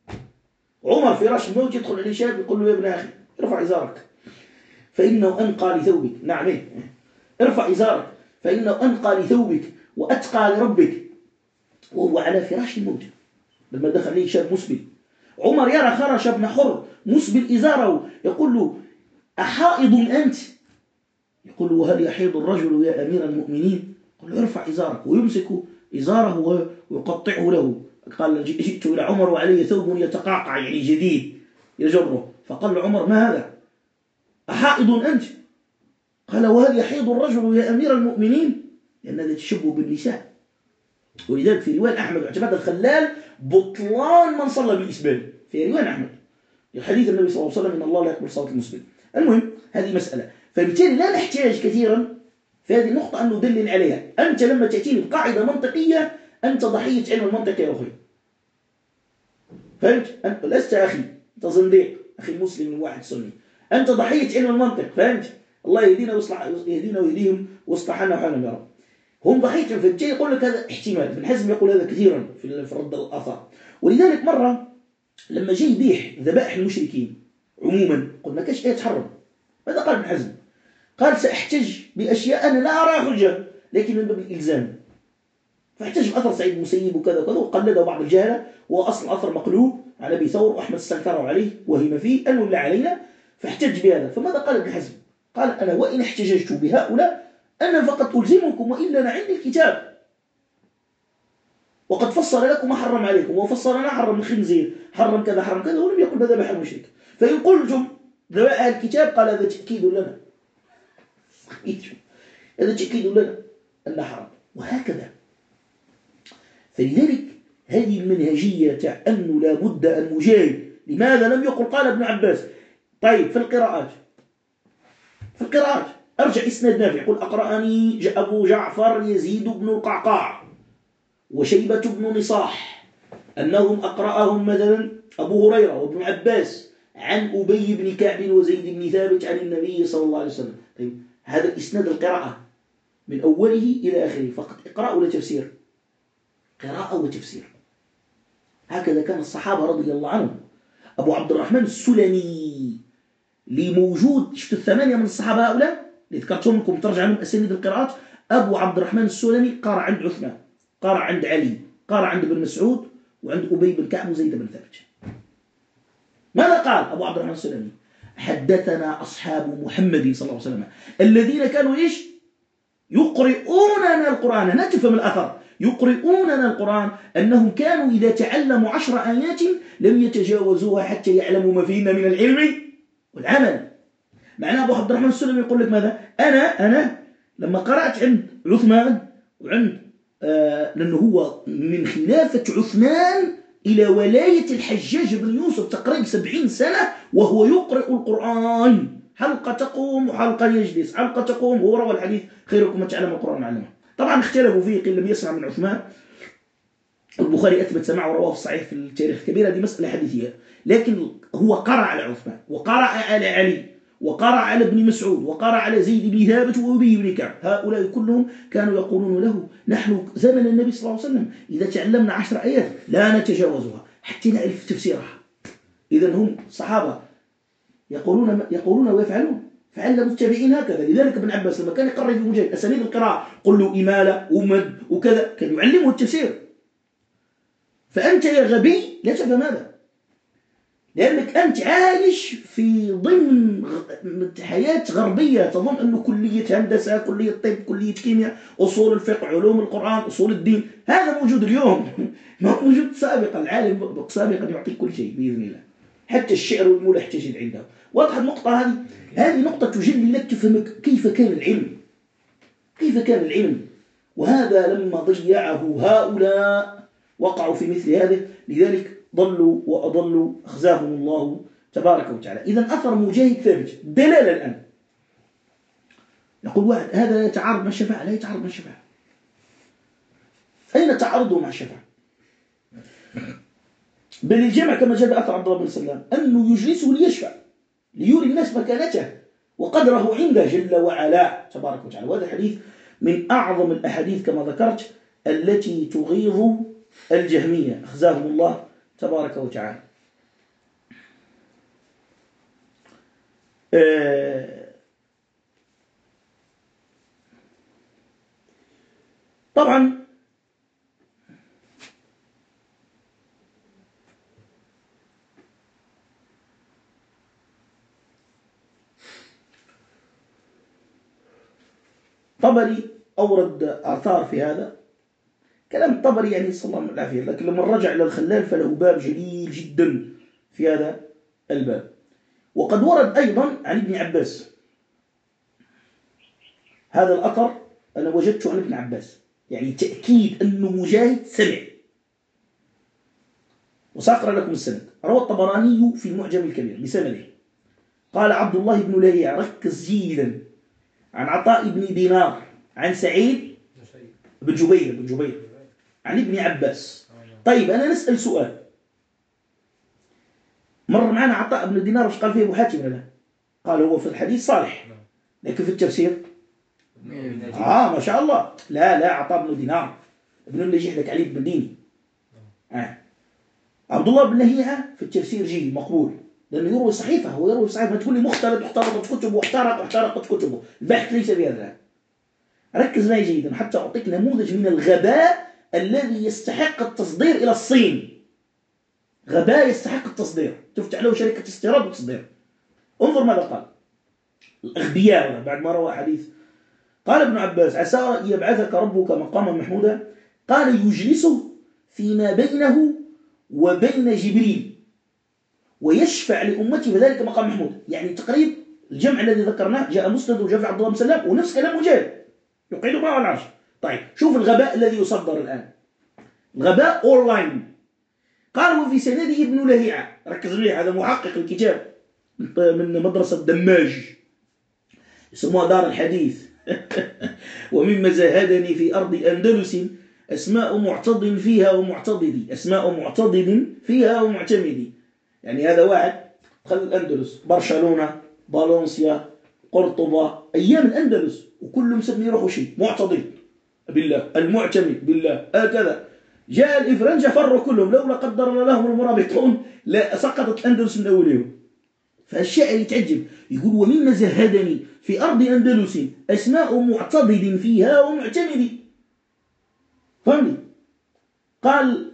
عمر في راش الموت يدخل عليه شاب يقول له يا ابن أخي ارفع إزارك فإنه أنقى لثوبك. نعم ارفع إزارك فإنه أنقى لثوبك وأتقى لربك، وهو على فراش الموت لما دخل عليه شاب مسبل. عمر يرى خرش ابن حر مسبل إزاره يقول له أحائض أنت؟ يقول له وهل يحيض الرجل يا أمير المؤمنين؟ يقول له ارفع إزارك، ويمسك إزاره ويقطعه له. قال جئت إلى عمر وعليه ثوب يتقاقع يعني جديد يجره، فقال عمر ما هذا؟ أحائض أنت؟ قال وهل يحيض الرجل يا أمير المؤمنين؟ لأن هذا تشبه بالنساء. ولذلك في رواية أحمد واعتماد الخلال بطلان من صلى بالإسبال، في رواية أحمد حديث النبي صلى الله عليه وسلم إن الله لا يقبل صلاة المسبل. المهم هذه مسألة، فبالتالي لا نحتاج كثيرا في هذه النقطة أن ندلل عليها. أنت لما تأتيني بقاعدة منطقية أنت ضحية علم المنطق يا أخي، فهمت؟ أنت لست أخي، أنت زنديق، أخي مسلم واحد سني، أنت ضحية علم المنطق، فهمت؟ الله يهدينا ويهديهم واصلح لنا وحالنا يا رب. هم ضحية، فبالتالي يقول لك هذا احتمال. ابن حزم يقول هذا كثيرا في رد الآثار. ولذلك مرة لما جاي يبيح ذبائح المشركين عموما قلنا كاش ايه تحرم، ماذا قال ابن حزم؟ قال سأحتج بأشياء أنا لا أرى حجة لكن من باب الإلزام، فاحتج بأثر سعيد المسيب وكذا وكذا، وقلده بعض الجهلة، وأصل أثر مقلوب على أبي ثور وأحمد استنكره عليه وهم فيه أنه لا علينا، فاحتج بهذا. فماذا قال ابن حزم؟ قال أنا وإن احتججت بهؤلاء أنا فقط ألزمكم، وإلا أنا عندي الكتاب وقد فصل لكم ما حرم عليكم، وفصل لنا حرم الخنزير، حرم كذا حرم كذا، ولم يقل بذبح المشرك. فإن قلتم ذبائح الكتاب قال هذا تأكيد لنا، هذا تأكيد لنا أن حرم، وهكذا. فلذلك هذه المنهجية تاع أنه لا بد أن نجاهد. لماذا لم يقل قال ابن عباس؟ طيب في القراءات أرجع إسناد نافع يقول أقرأني أبو جعفر يزيد بن القعقاع وشيبة بن نصاح أنهم أقرأهم مثلا أبو هريرة وابن عباس عن أبي بن كعب وزيد بن ثابت عن النبي صلى الله عليه وسلم. طيب هذا الإسناد القراءة من أوله إلى آخره فقط إقراء ولا تفسير؟ قراءة وتفسير. هكذا كان الصحابة رضي الله عنهم. أبو عبد الرحمن السلمي لموجود شفت الثمانية من الصحابة هؤلاء اللي ذكرتهم لكم ترجع لهم أسانيد القراءات. أبو عبد الرحمن السلمي قرأ عند عثمان، قرأ عند علي، قرأ عند ابن مسعود وعند أبي بن كعب وزيد بن ثابت. ماذا قال أبو عبد الرحمن السلمي؟ حدثنا أصحاب محمد صلى الله عليه وسلم الذين كانوا إيش؟ يقرؤوننا القرآن. نتفهم الأثر، يقرؤوننا القرآن أنهم كانوا إذا تعلموا 10 آيات لم يتجاوزوها حتى يعلموا ما فيهن من العلم والعمل. معنى أبو عبد الرحمن السلمي يقول لك ماذا؟ أنا لما قرأت عند عثمان وعند لأنه هو من خلافة عثمان إلى ولاية الحجاج بن يوسف تقريبا 70 سنة وهو يقرأ القرآن، حلقة تقوم وحلقة يجلس، حلقة تقوم. هو روى الحديث خيركم من تعلم القرآن وعلمه. طبعا اختلفوا فيه، قيل لم يسمع من عثمان، البخاري أثبت سماعه ورواه في الصحيح في التاريخ الكبير، هذه مسألة حديثية. لكن هو قرأ على عثمان وقرأ على علي وقرأ على ابن مسعود وقرأ على زيد بن ثابت وأبي بن كعب. هؤلاء كلهم كانوا يقولون له نحن زمن النبي صلى الله عليه وسلم إذا تعلمنا 10 آيات لا نتجاوزها حتى نعرف تفسيرها. إذن هم صحابة يقولون ويفعلون، فعلموا التابعين هكذا. لذلك ابن عباس لما كان يقرر في مجاهد أسانيد القراءة قل له إمالة ومد وكذا كان يعلمه التفسير. فأنت يا غبي لا تفهم هذا، لأنك أنت عايش في ضمن حياة غربية، تظن أنه كلية هندسة، كلية طب، كلية كيمياء، أصول الفقه، علوم القرآن، أصول الدين، هذا موجود اليوم ما هو موجود سابقا. العالم سابقا يعطيك كل شيء بإذن الله، حتى الشعر والملح تجد عنده. واضح النقطة هذه؟ هذه نقطة تجلي لك تفهمك كيف كان العلم، كيف كان العلم. وهذا لما ضيعه هؤلاء وقعوا في مثل هذا، لذلك ضلوا وأضلوا أخزاهم الله تبارك وتعالى. إذن أثر مجاهد ثابت. دلالة الآن يقول واحد هذا لا يتعارض مع الشفاعة، لا يتعارض مع الشفاعة. أين تعارضه مع الشفاعة؟ بل الجمع كما جاء أثر عبد الله بن سلام أنه يجلسه ليشفع، ليوري الناس مكانته وقدره عنده جل وعلا تبارك وتعالى. وهذا الحديث من أعظم الأحاديث كما ذكرت التي تغيظ الجهمية، أخزاهم الله تبارك وتعالى. طبعا طبري أورد آثار في هذا كلام. طبري يعني صلى الله عليه وسلم، لكن لما رجع إلى الخلال فله باب جليل جدا في هذا الباب. وقد ورد أيضا عن ابن عباس هذا الأثر، أنا وجدته عن ابن عباس، يعني تأكيد أنه مجاهد سمع. وسأقرأ لكم السند. روى الطبراني في المعجم الكبير بسنده قال عبد الله بن لهيعة، ركز جيدا، عن عطاء بن دينار عن سعيد بن جبير عن ابن عباس. طيب أنا نسأل سؤال، مر معنا عطاء بن دينار وش قال فيه أبو حاتم لنا؟ قال هو في الحديث صالح، لكن في التفسير ما شاء الله. لا عطاء بن دينار ابن اللي يحدك علي بن ديني. عبد الله بن لهيعة في التفسير جيد مقبول، لأنه يروي صحيفة، هو يروي صحيفة. ما تقول لي مختلط اختلطت كتبه واحترقت كتبه، البحث ليس بهذا. ركز معي جيدا حتى أعطيك نموذج من الغباء الذي يستحق التصدير إلى الصين. غباء يستحق التصدير، تفتح له شركة استيراد وتصدير. انظر ماذا قال الأغبياء بعد ما روى حديث. قال ابن عباس عسى يبعثك ربك مقاما محمودا، قال يجلسه فيما بينه وبين جبريل ويشفع لأمته فذلك مقام محمود. يعني تقريب الجمع الذي ذكرناه جاء مسند وجاء عبد الله بن سلام ونفس كلام مجاهد يقعد معه العرش. طيب شوف الغباء الذي يصدر الآن، الغباء أونلاين. قال وفي سنده ابن لهيعة، ركز لي هذا محقق الكتاب من مدرسة دماج يسموها دار الحديث ومما زاهدني في أرض أندلس أسماء معتضد فيها ومعتضد، أسماء معتضد فيها ومعتمد. يعني هذا واحد خل الأندلس، برشلونة، فالنسيا، قرطبة، أيام الأندلس، وكل مسمي روحه شيء، معتضد بالله، المعتمد بالله، هكذا. جاء الإفرنجة فروا كلهم، لولا قدر لهم المرابطون لا سقطت الأندلس من أولهم. فالشاعر يتعجب يقول ومما زهدني في أرض أندلس أسماء معتضد فيها ومعتمد. فهمني؟ قال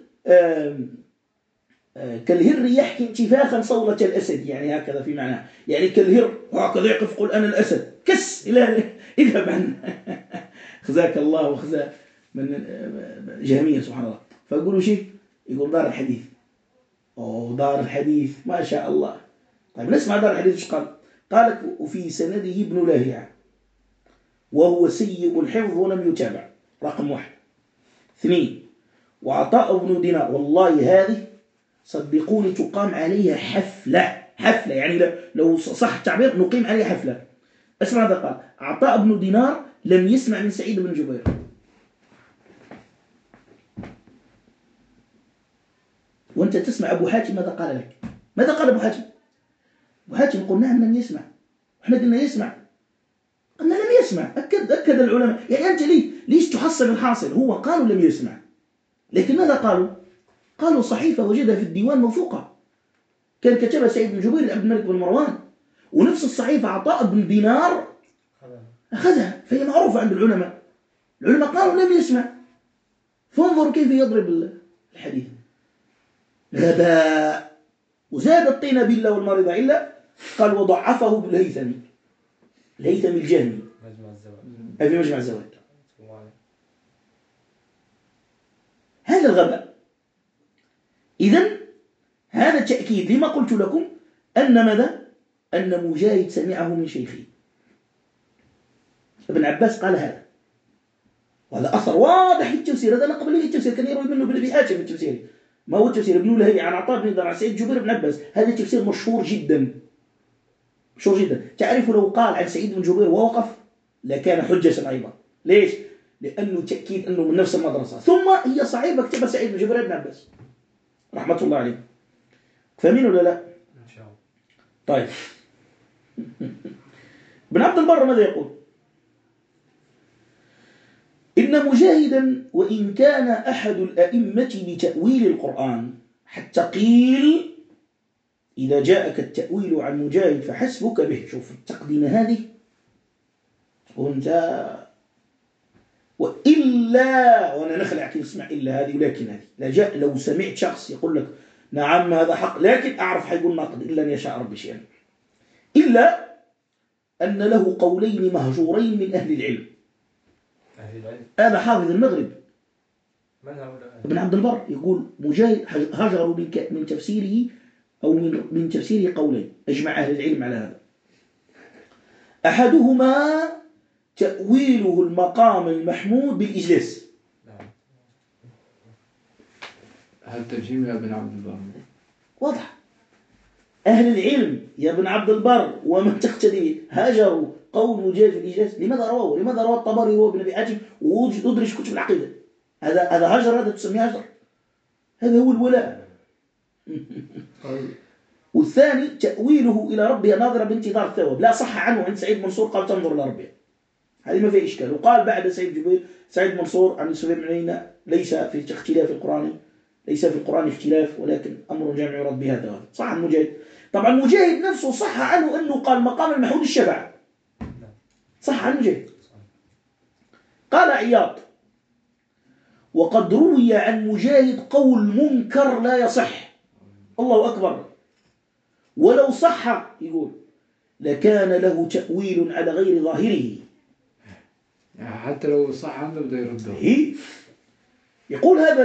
كالهر يحكي انتفاخا صولة الأسد، يعني هكذا في معناه، يعني كالهر وهكذا يقف قل أنا الأسد كس إلى اذهب عن خزاك الله وخزا من جهمية سبحان الله. فأقولوا شيء يقول دار الحديث، دار الحديث ما شاء الله. طيب نسمع دار الحديث ايش قال. قالك وفي سنده ابن لهيعة وهو سيء الحفظ ولم يتابع، رقم 1. 2 وعطاء بن دينار، والله هذه صدقوني تقام عليها حفلة يعني لو صح التعبير نقيم عليها حفلة. اسمع هذا قال عطاء بن دينار لم يسمع من سعيد بن جبير. وانت تسمع أبو حاتم ماذا قال لك؟ ماذا قال أبو حاتم؟ أبو حاتم قلنا لم يسمع، احنا قلنا يسمع، قلنا لم يسمع. أكد العلماء. يعني أنت ليش تحصل الحاصل؟ هو قالوا لم يسمع، لكن ماذا قالوا صحيفة وجدها في الديوان موثوقة كان كتبها سعيد بن جبير لعبد الملك بن مروان، ونفس الصحيفة عطاء بن دينار أخذها، فهي معروفة عند العلماء قالوا لم يسمع. فانظر كيف يضرب الحديث. غباء وزاد الطين بالله والمريض إلا، قال وضعفه الهيثمي الجهمي في مجمع الزوائد. هذا الغباء. إذن هذا تأكيد لما قلت لكم أن ماذا؟ أن مجاهد سمعه من شيخه. ابن عباس قال هذا، وهذا أثر واضح في التفسير. هذا نقبل له التفسير، كان يروي منه ابن أبي حاتم في التفسير. ما هو التفسير؟ ابن لهيعة عن عطاء بن درع سعيد جبير بن عباس. هذا تفسير مشهور جدا، مشهور جدا. تعرف لو قال عن سعيد بن جبير ووقف لكان حجة أيضا. ليش؟ لأنه تأكيد أنه من نفس المدرسة. ثم هي صحيفة كتبها سعيد بن جبير بن عباس رحمة الله عليه. فاهمين ولا لا؟ إن شاء الله. طيب ابن عبد البر ماذا يقول؟ إن مجاهدا وإن كان أحد الأئمة بتأويل القرآن، حتى قيل إذا جاءك التأويل عن مجاهد فحسبك به. شوف التقديمة هذه، وانت وإلا، وأنا نخلع كي نسمع إلا هذه ولكن هذه لا جاء. لو سمعت شخص يقول لك نعم هذا حق لكن أعرف حيقول ناقد، إلا أن يشاء ربي شيئا، إلا أن له قولين مهجورين من أهل العلم. هذا حافظ المغرب ابن عبد البر يقول مجاهد هجروا من تفسيره أو من تفسيره قولين أجمع أهل العلم على هذا. أحدهما تأويله المقام المحمود بالإجلاس. هل ترجيم يا ابن عبد البر واضح؟ أهل العلم يا ابن عبد البر ومن تقتدي هاجروا قول مجاهد في الإجلاس. لماذا روى الطبري وابن أبي حاتم وأدرج كتب العقيدة؟ هذا هجر، هذا تسميه هجر، هذا هو الولاء. والثاني تأويله إلى ربها ناظرة بانتظار الثواب. لا صح عنه عند سعيد منصور قال تنظر إلى ربها، هذه ما فيها إشكال. وقال بعد سعيد منصور عن سفيان بن عيينة ليس في اختلاف القرآن، ليس في القرآن اختلاف ولكن أمر جامع يراد بهذا. صح عن مجاهد. طبعا مجاهد نفسه صح عنه أنه قال مقام المحمود الشفاعة، صح عن مجاهد. قال عياض وقد روي عن مجاهد قول منكر لا يصح. الله أكبر. ولو صح يقول لكان له تأويل على غير ظاهره. يعني حتى لو صح عنده بده يرده. يقول هذا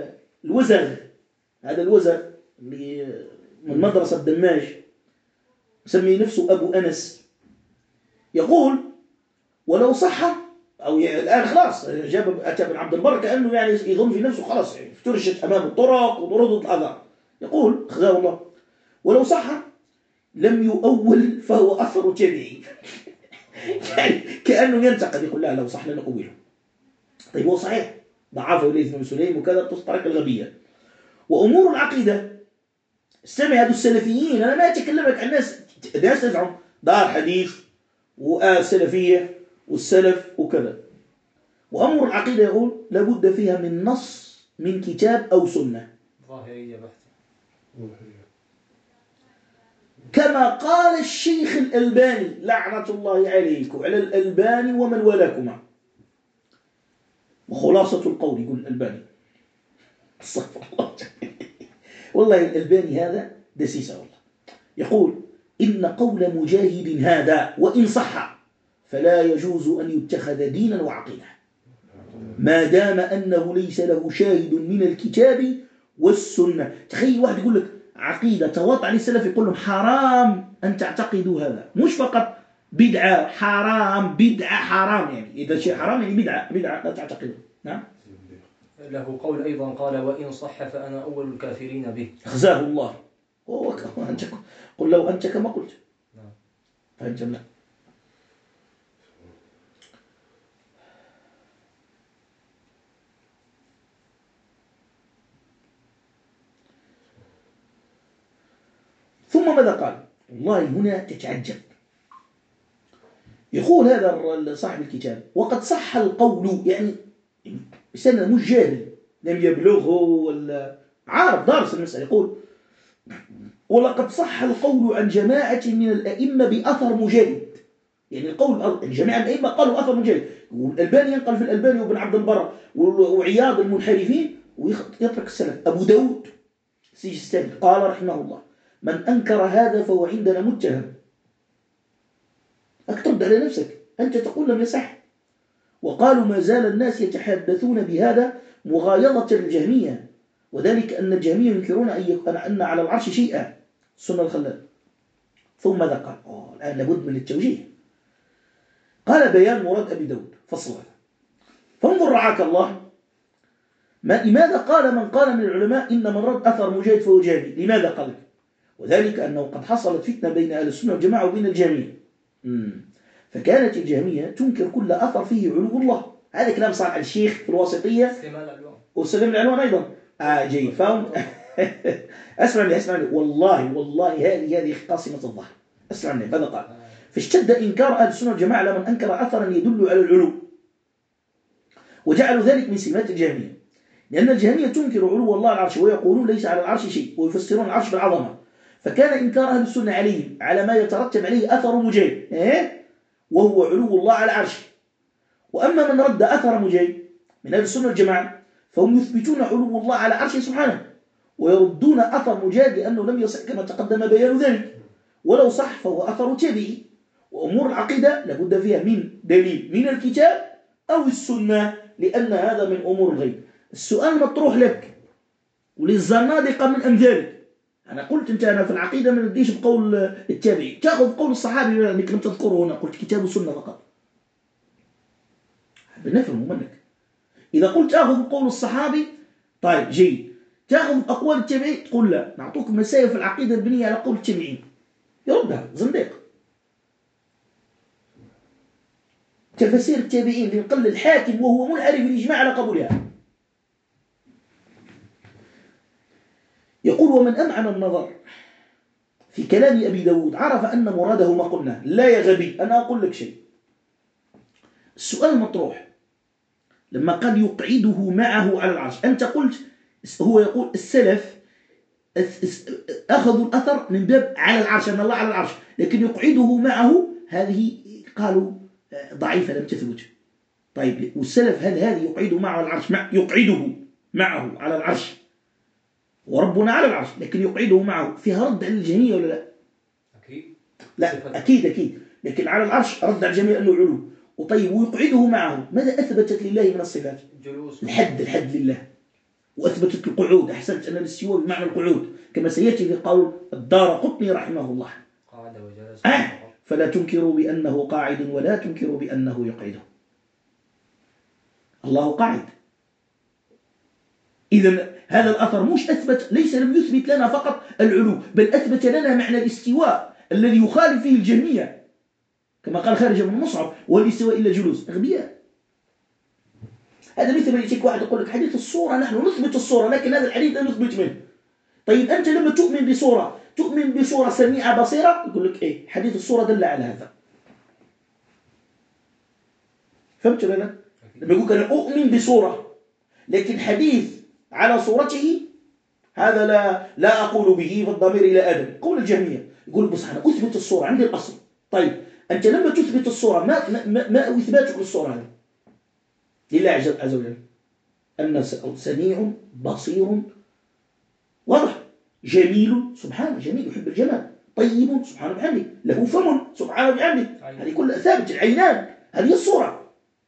الوزر اللي من مدرسة دماج سمي نفسه أبو أنس، يقول ولو صح أو الآن خلاص أتى ابن عبد البر كأنه يعني يظن في نفسه خلاص افترشت أمام الطرق وطردت الأذى. يقول خذاه الله ولو صح لم يؤول فهو أثر تبعي. يعني كأنه ينتقد، يقول لا لو صح لنا أوله. طيب هو صحيح ضعفه إليه بن سليم وكذا طريقة الغبية. وأمور العقيدة استمع هذا السلفيين، أنا ما أتكلمك عن ناس تزعم دار حديث وسلفية والسلف وكذا. وأمر العقيدة يقول لابد فيها من نص من كتاب أو سنة ظاهرية بحتة، كما قال الشيخ الألباني لعنة الله عليك وعلى الألباني ومن ولاكما. وخلاصة القول يقول الألباني استغفر الله والله الألباني هذا دسيسة والله. يقول إن قول مجاهد هذا وإن صح فلا يجوز أن يتخذ دينا وعقيدة ما دام أنه ليس له شاهد من الكتاب والسنة. تخيل واحد يقول لك عقيدة تواطع للسلف يقول لهم حرام أن تعتقدوا هذا، مش فقط بدعة حرام، بدعة حرام، يعني إذا شيء حرام يعني بدعة لا تعتقدوا. نعم. له قول أيضا قال وإن صح فأنا أول الكافرين به. خزاه الله. قل لو أنت كما قلت. فهمت لا. ثم ماذا قال؟ والله هنا تتعجب. يقول هذا صاحب الكتاب وقد صح القول، يعني سنة مش جاهل لم يبلغه ولا عارف دارس المسألة. يقول ولقد صح القول عن جماعة من الأئمة بأثر مجاهد، يعني القول الجماعة من الأئمة قالوا أثر مجاهد. والألباني ينقل في الألباني وابن عبد البر وعياض المنحرفين ويترك السلف. أبو داود سجستاني قال رحمه الله من أنكر هذا فهو عندنا متهم. أكترد على نفسك، أنت تقول لم يصح. وقالوا ما زال الناس يتحدثون بهذا مغايظة الجهمية، وذلك أن الجهمية ينكرون أن على العرش شيئا، السنة الخلال. ثم ماذا قال؟ الآن لابد من التوجيه. قال بيان مراد أبي داود فصل. فانظر رعاك الله لماذا قال من قال من العلماء إن من رد أثر مجاهد فهو جهمي. لماذا قال؟ وذلك أنه قد حصلت فتنة بين أهل السنة والجماعة وبين الجهمية. فكانت الجهمية تنكر كل أثر فيه علو الله. هذا كلام صالح الشيخ في الواسطية وسلم العنوان أيضا. جيد، فهم. اسمعني والله هذه قاصمة الظهر. اسمعني ماذا قال. فاشتد إنكار أهل السنة والجماعة على من أنكر أثرا يدل على العلو، وجعلوا ذلك من سمات الجهمية، لأن الجهمية تنكر علو الله على العرش ويقولون ليس على العرش شيء، ويفسرون العرش بالعظمة. فكان إنكار أهل السنة عليهم على ما يترتب عليه أثر مجاهد وهو علو الله على العرش. وأما من رد أثر مجاهد من أهل السنة والجماعة فهم يثبتون علو الله على عرشه سبحانه، ويردون أثر مجاهد لأنه لم يصح كما تقدم بيان ذلك، ولو صح فهو أثر تابعي. وأمور العقيدة لابد فيها من دليل من الكتاب أو السنة، لأن هذا من أمور الغيب. السؤال مطروح لك وللزنادقة من أمثالك. أنا قلت أنا في العقيدة ما نديش بقول التابعي، تأخذ قول الصحابي لأنك لم تذكره هنا، قلت كتاب السنة فقط. بنفهم منك إذا قلت أخذ قول الصحابي طيب جيد، تأخذ أقوال التابعي تقول لا، نعطوك مسائل في العقيدة البنية على قول التابعين، يردها زنديق. تفسير التابعين لنقل الحاكم وهو منحرف الإجماع على قبولها. يقول ومن أمعن النظر في كلام أبي داود عرف أن مراده ما قلنا. لا يا غبي، أنا أقول لك شيء. السؤال مطروح لما قال يقعده معه على العرش. أنت قلت هو يقول السلف أخذوا الأثر من باب على العرش، أن الله على العرش، لكن يقعده معه هذه قالوا ضعيفة لم تثبت. طيب والسلف هذه يقعده معه على العرش، يقعده معه على العرش وربنا على العرش، لكن يقعده معه فيها رد على الجهمية ولا لا؟ أكيد. لا أكيد، لكن على العرش رد على الجميع أنه علو. وطيب ويقعده معه ماذا أثبتت لله من الصفات؟ الحد لله، وأثبتت القعود. أحسنت أن الاستواء بمعنى القعود كما سيأتي في قول الدارقطني رحمه الله. قاعد وجلس فلا تنكروا بأنه قاعد ولا تنكروا بأنه يقعده. الله قاعد. إذن هذا الأثر مش أثبت، ليس لم يثبت لنا فقط العلو، بل أثبت لنا معنى الاستواء الذي يخالف فيه الجهمية كما قال خارج من المصعب والاستواء إلا جلوس. أغبياء. هذا مثل ما يجيك واحد يقول لك حديث الصورة نحن نثبت الصورة لكن هذا الحديث لا نثبت منه. طيب أنت لما تؤمن بصورة سميعة بصيرة يقول لك إيه حديث الصورة دل على هذا. فهمت ولا لا؟ لما يقول أنا أؤمن بصورة لكن حديث على صورته هذا لا أقول به بالضمير إلى آدم. قول الجهمية يقول بص أنا أثبت الصورة عندي الأصل. طيب أنت لما تثبت الصورة ما إثباتك للصورة هذه لله عز وجل أن سميع بصير واضح، جميل سبحانه جميل يحب الجمال، طيب سبحانه بحمده، له فم سبحانه بحمده، هذه كلها ثابت. العينان هذه الصورة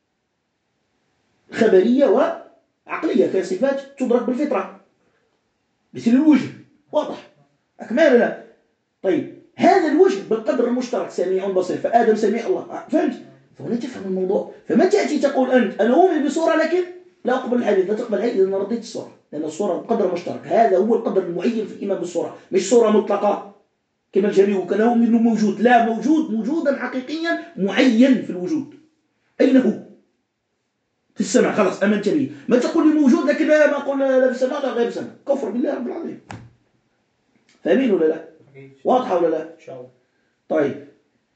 خبرية وعقلية كصفات تدرك بالفطرة مثل الوجه واضح أكمل لا. طيب هذا الوجه بالقدر المشترك سميع بصير، فآدم سميع الله. فهمت؟ فهنا تفهم الموضوع. فما تأتي تقول أنت أنا أؤمن بصورة لكن لا أقبل الحديث. لا تقبل الحديث إذا رديت الصورة، لأن الصورة قدر مشترك. هذا هو القدر المعين في الإيمان بالصورة، مش صورة مطلقة كما الجميع وكان هو منه موجود. لا، موجودا حقيقيا معين في الوجود. أين هو؟ في السماء. خلاص أمنت به. ما تقول لي موجود لكن ما أقول لا في السماء لا غير السماء. كفر بالله رب العالمين. فاهمين ولا لا؟ واضحة ولا لا؟ طيب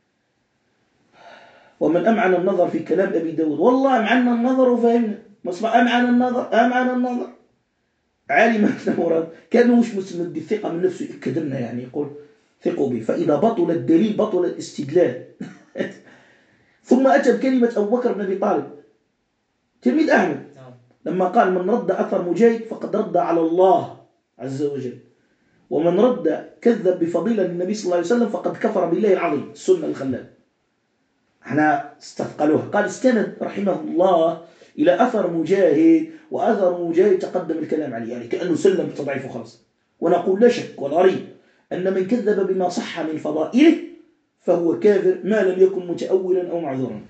ومن أمعن النظر في كلام أبي داود. والله أمعنا النظر وفهمنا. مصبح أمعن النظر عالم أن مراد كان مش مسلم بالثقة من نفسه يأكد لنا يعني يقول ثقوا به، فإذا بطل الدليل بطل الاستدلال. ثم أتى بكلمة أبو بكر بن أبي طالب تلميذ أحمد لما قال من رد أثر مجاهد فقد رد على الله عز وجل. ومن رد كذب بفضيلة النبي صلى الله عليه وسلم فقد كفر بالله العظيم. السنة الخلال احنا استثقلوها. قال استند رحمه الله إلى أثر مجاهد، وأثر مجاهد تقدم الكلام عليه، يعني كأنه سلم بتضعيفه خلاص. ونقول لا شك ولا ريب أن من كذب بما صح من فضائله فهو كافر ما لم يكن متأولا أو معذورا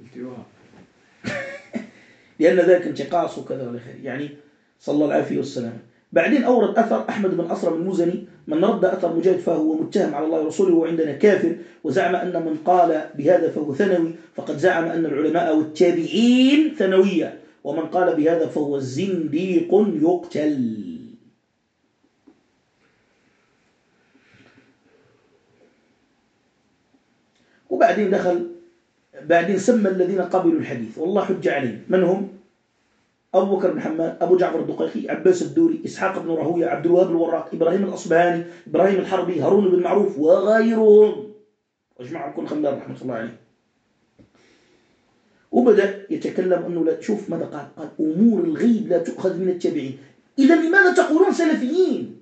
لأن ذلك انتقاص وكذا ولا خير، يعني صلى الله العافية والسلام. بعدين أورد أثر أحمد بن أصرم المزني: من رد أثر مجاهد فهو متهم على الله ورسوله وعندنا كافر. وزعم أن من قال بهذا فهو ثانوي، فقد زعم أن العلماء والتابعين ثانوية، ومن قال بهذا فهو زنديق يقتل. وبعدين بعدين سمى الذين قبلوا الحديث والله حج عليهم. من هم؟ أبو بكر بن حماد، أبو جعفر الدقيقي، عباس الدوري، إسحاق بن راهويه، عبد الوهاب الوراق، إبراهيم الأصبهاني، إبراهيم الحربي، هارون بن معروف وغيرهم، واجمعهم كل خلال رحمة الله عليه. وبدأ يتكلم أنه لا تشوف ماذا قال أمور الغيب لا تؤخذ من التابعين. إذا لماذا تقولون سلفيين؟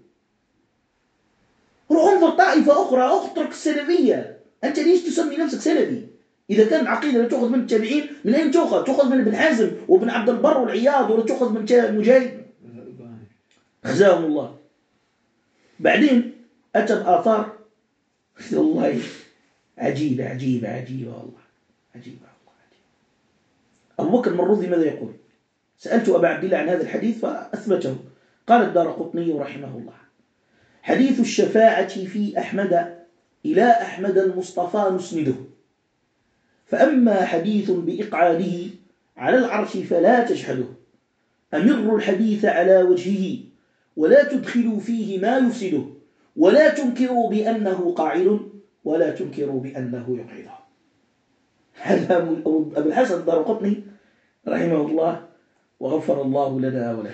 روح انظر طائفة أخرى اترك السلفية. أنت ليش تسمي نفسك سلفي؟ إذا كان عقيدة لا تأخذ من التابعين، من أين تأخذ؟ تأخذ من ابن حزم وابن عبد البر والعياض، ولا تأخذ من مجاهد؟ خزاهم الله. بعدين أتى بآثار والله عجيبة عجيبة عجيبة والله عجيبة والله عجيبة. أبو بكر المروذي ماذا يقول؟ سألت أبا عبد الله عن هذا الحديث فأثبته. قال الدارقطني رحمه الله: حديث الشفاعة في أحمد إلى أحمد المصطفى نسنده، فأما حديث بإقعاده على العرش فلا تجحده. أمروا الحديث على وجهه ولا تدخلوا فيه ما يفسده، ولا تنكروا بأنه قاعد ولا تنكروا بأنه يقعده. هذا أبو الحسن الدارقطني رحمه الله وغفر الله لنا وله.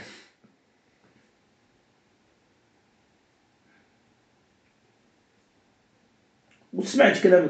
وسمعت كلام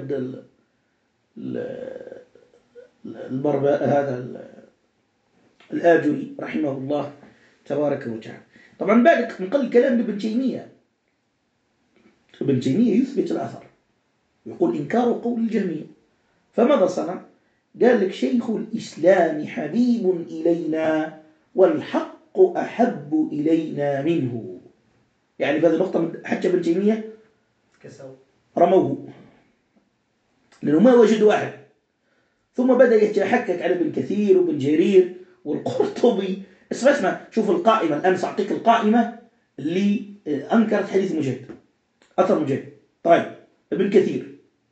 البرباء هذا الآجري رحمه الله تبارك وتعالى. طبعا بعد نقل كلام ابن تيمية. ابن تيمية يثبت الأثر، يقول إنكار قول الجميع. فماذا صنع؟ قال لك شيخ الإسلام حبيب إلينا والحق أحب إلينا منه. يعني في هذه النقطة حتى ابن تيمية رموه لأنه ما وجدوا أحد. ثم بدأ يتحكك على ابن كثير وابن جرير والقرطبي. اسمع شوف القائمة الآن، سأعطيك القائمة اللي أنكرت حديث مجاهد، أثر مجاهد. طيب ابن كثير،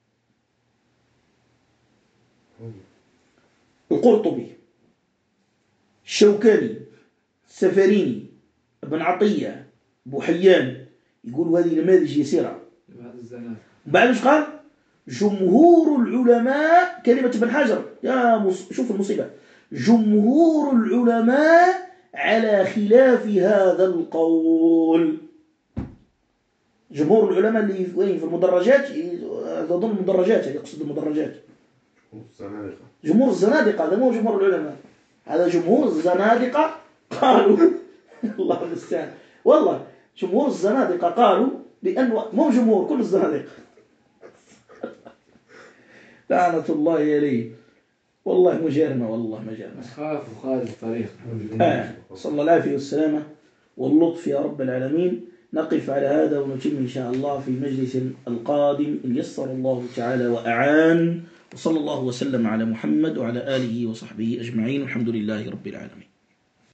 القرطبي، الشوكاني، السفريني، ابن عطية، أبو حيان، يقولوا هذه نماذج يسيرة. بعد ايش قال؟ جمهور العلماء، كلمة ابن حجر يا شوف المصيبة، جمهور العلماء على خلاف هذا القول. جمهور العلماء اللي وين؟ في المدرجات، أظن المدرجات، يقصد المدرجات. جمهور الزنادقة، هذا مو جمهور العلماء، هذا جمهور الزنادقة قالوا الله المستعان والله. جمهور الزنادقة قالوا بأنه مو جمهور كل الزنادقة لعنة الله عليه. والله مجرمة، والله مجرمة. خاف وخالف الطريق. صلى الله العافية والسلامة واللطف يا رب العالمين. نقف على هذا ونتم إن شاء الله في مجلس القادم إن يسر الله تعالى وأعان. وصلى الله وسلم على محمد وعلى آله وصحبه أجمعين. الحمد لله رب العالمين.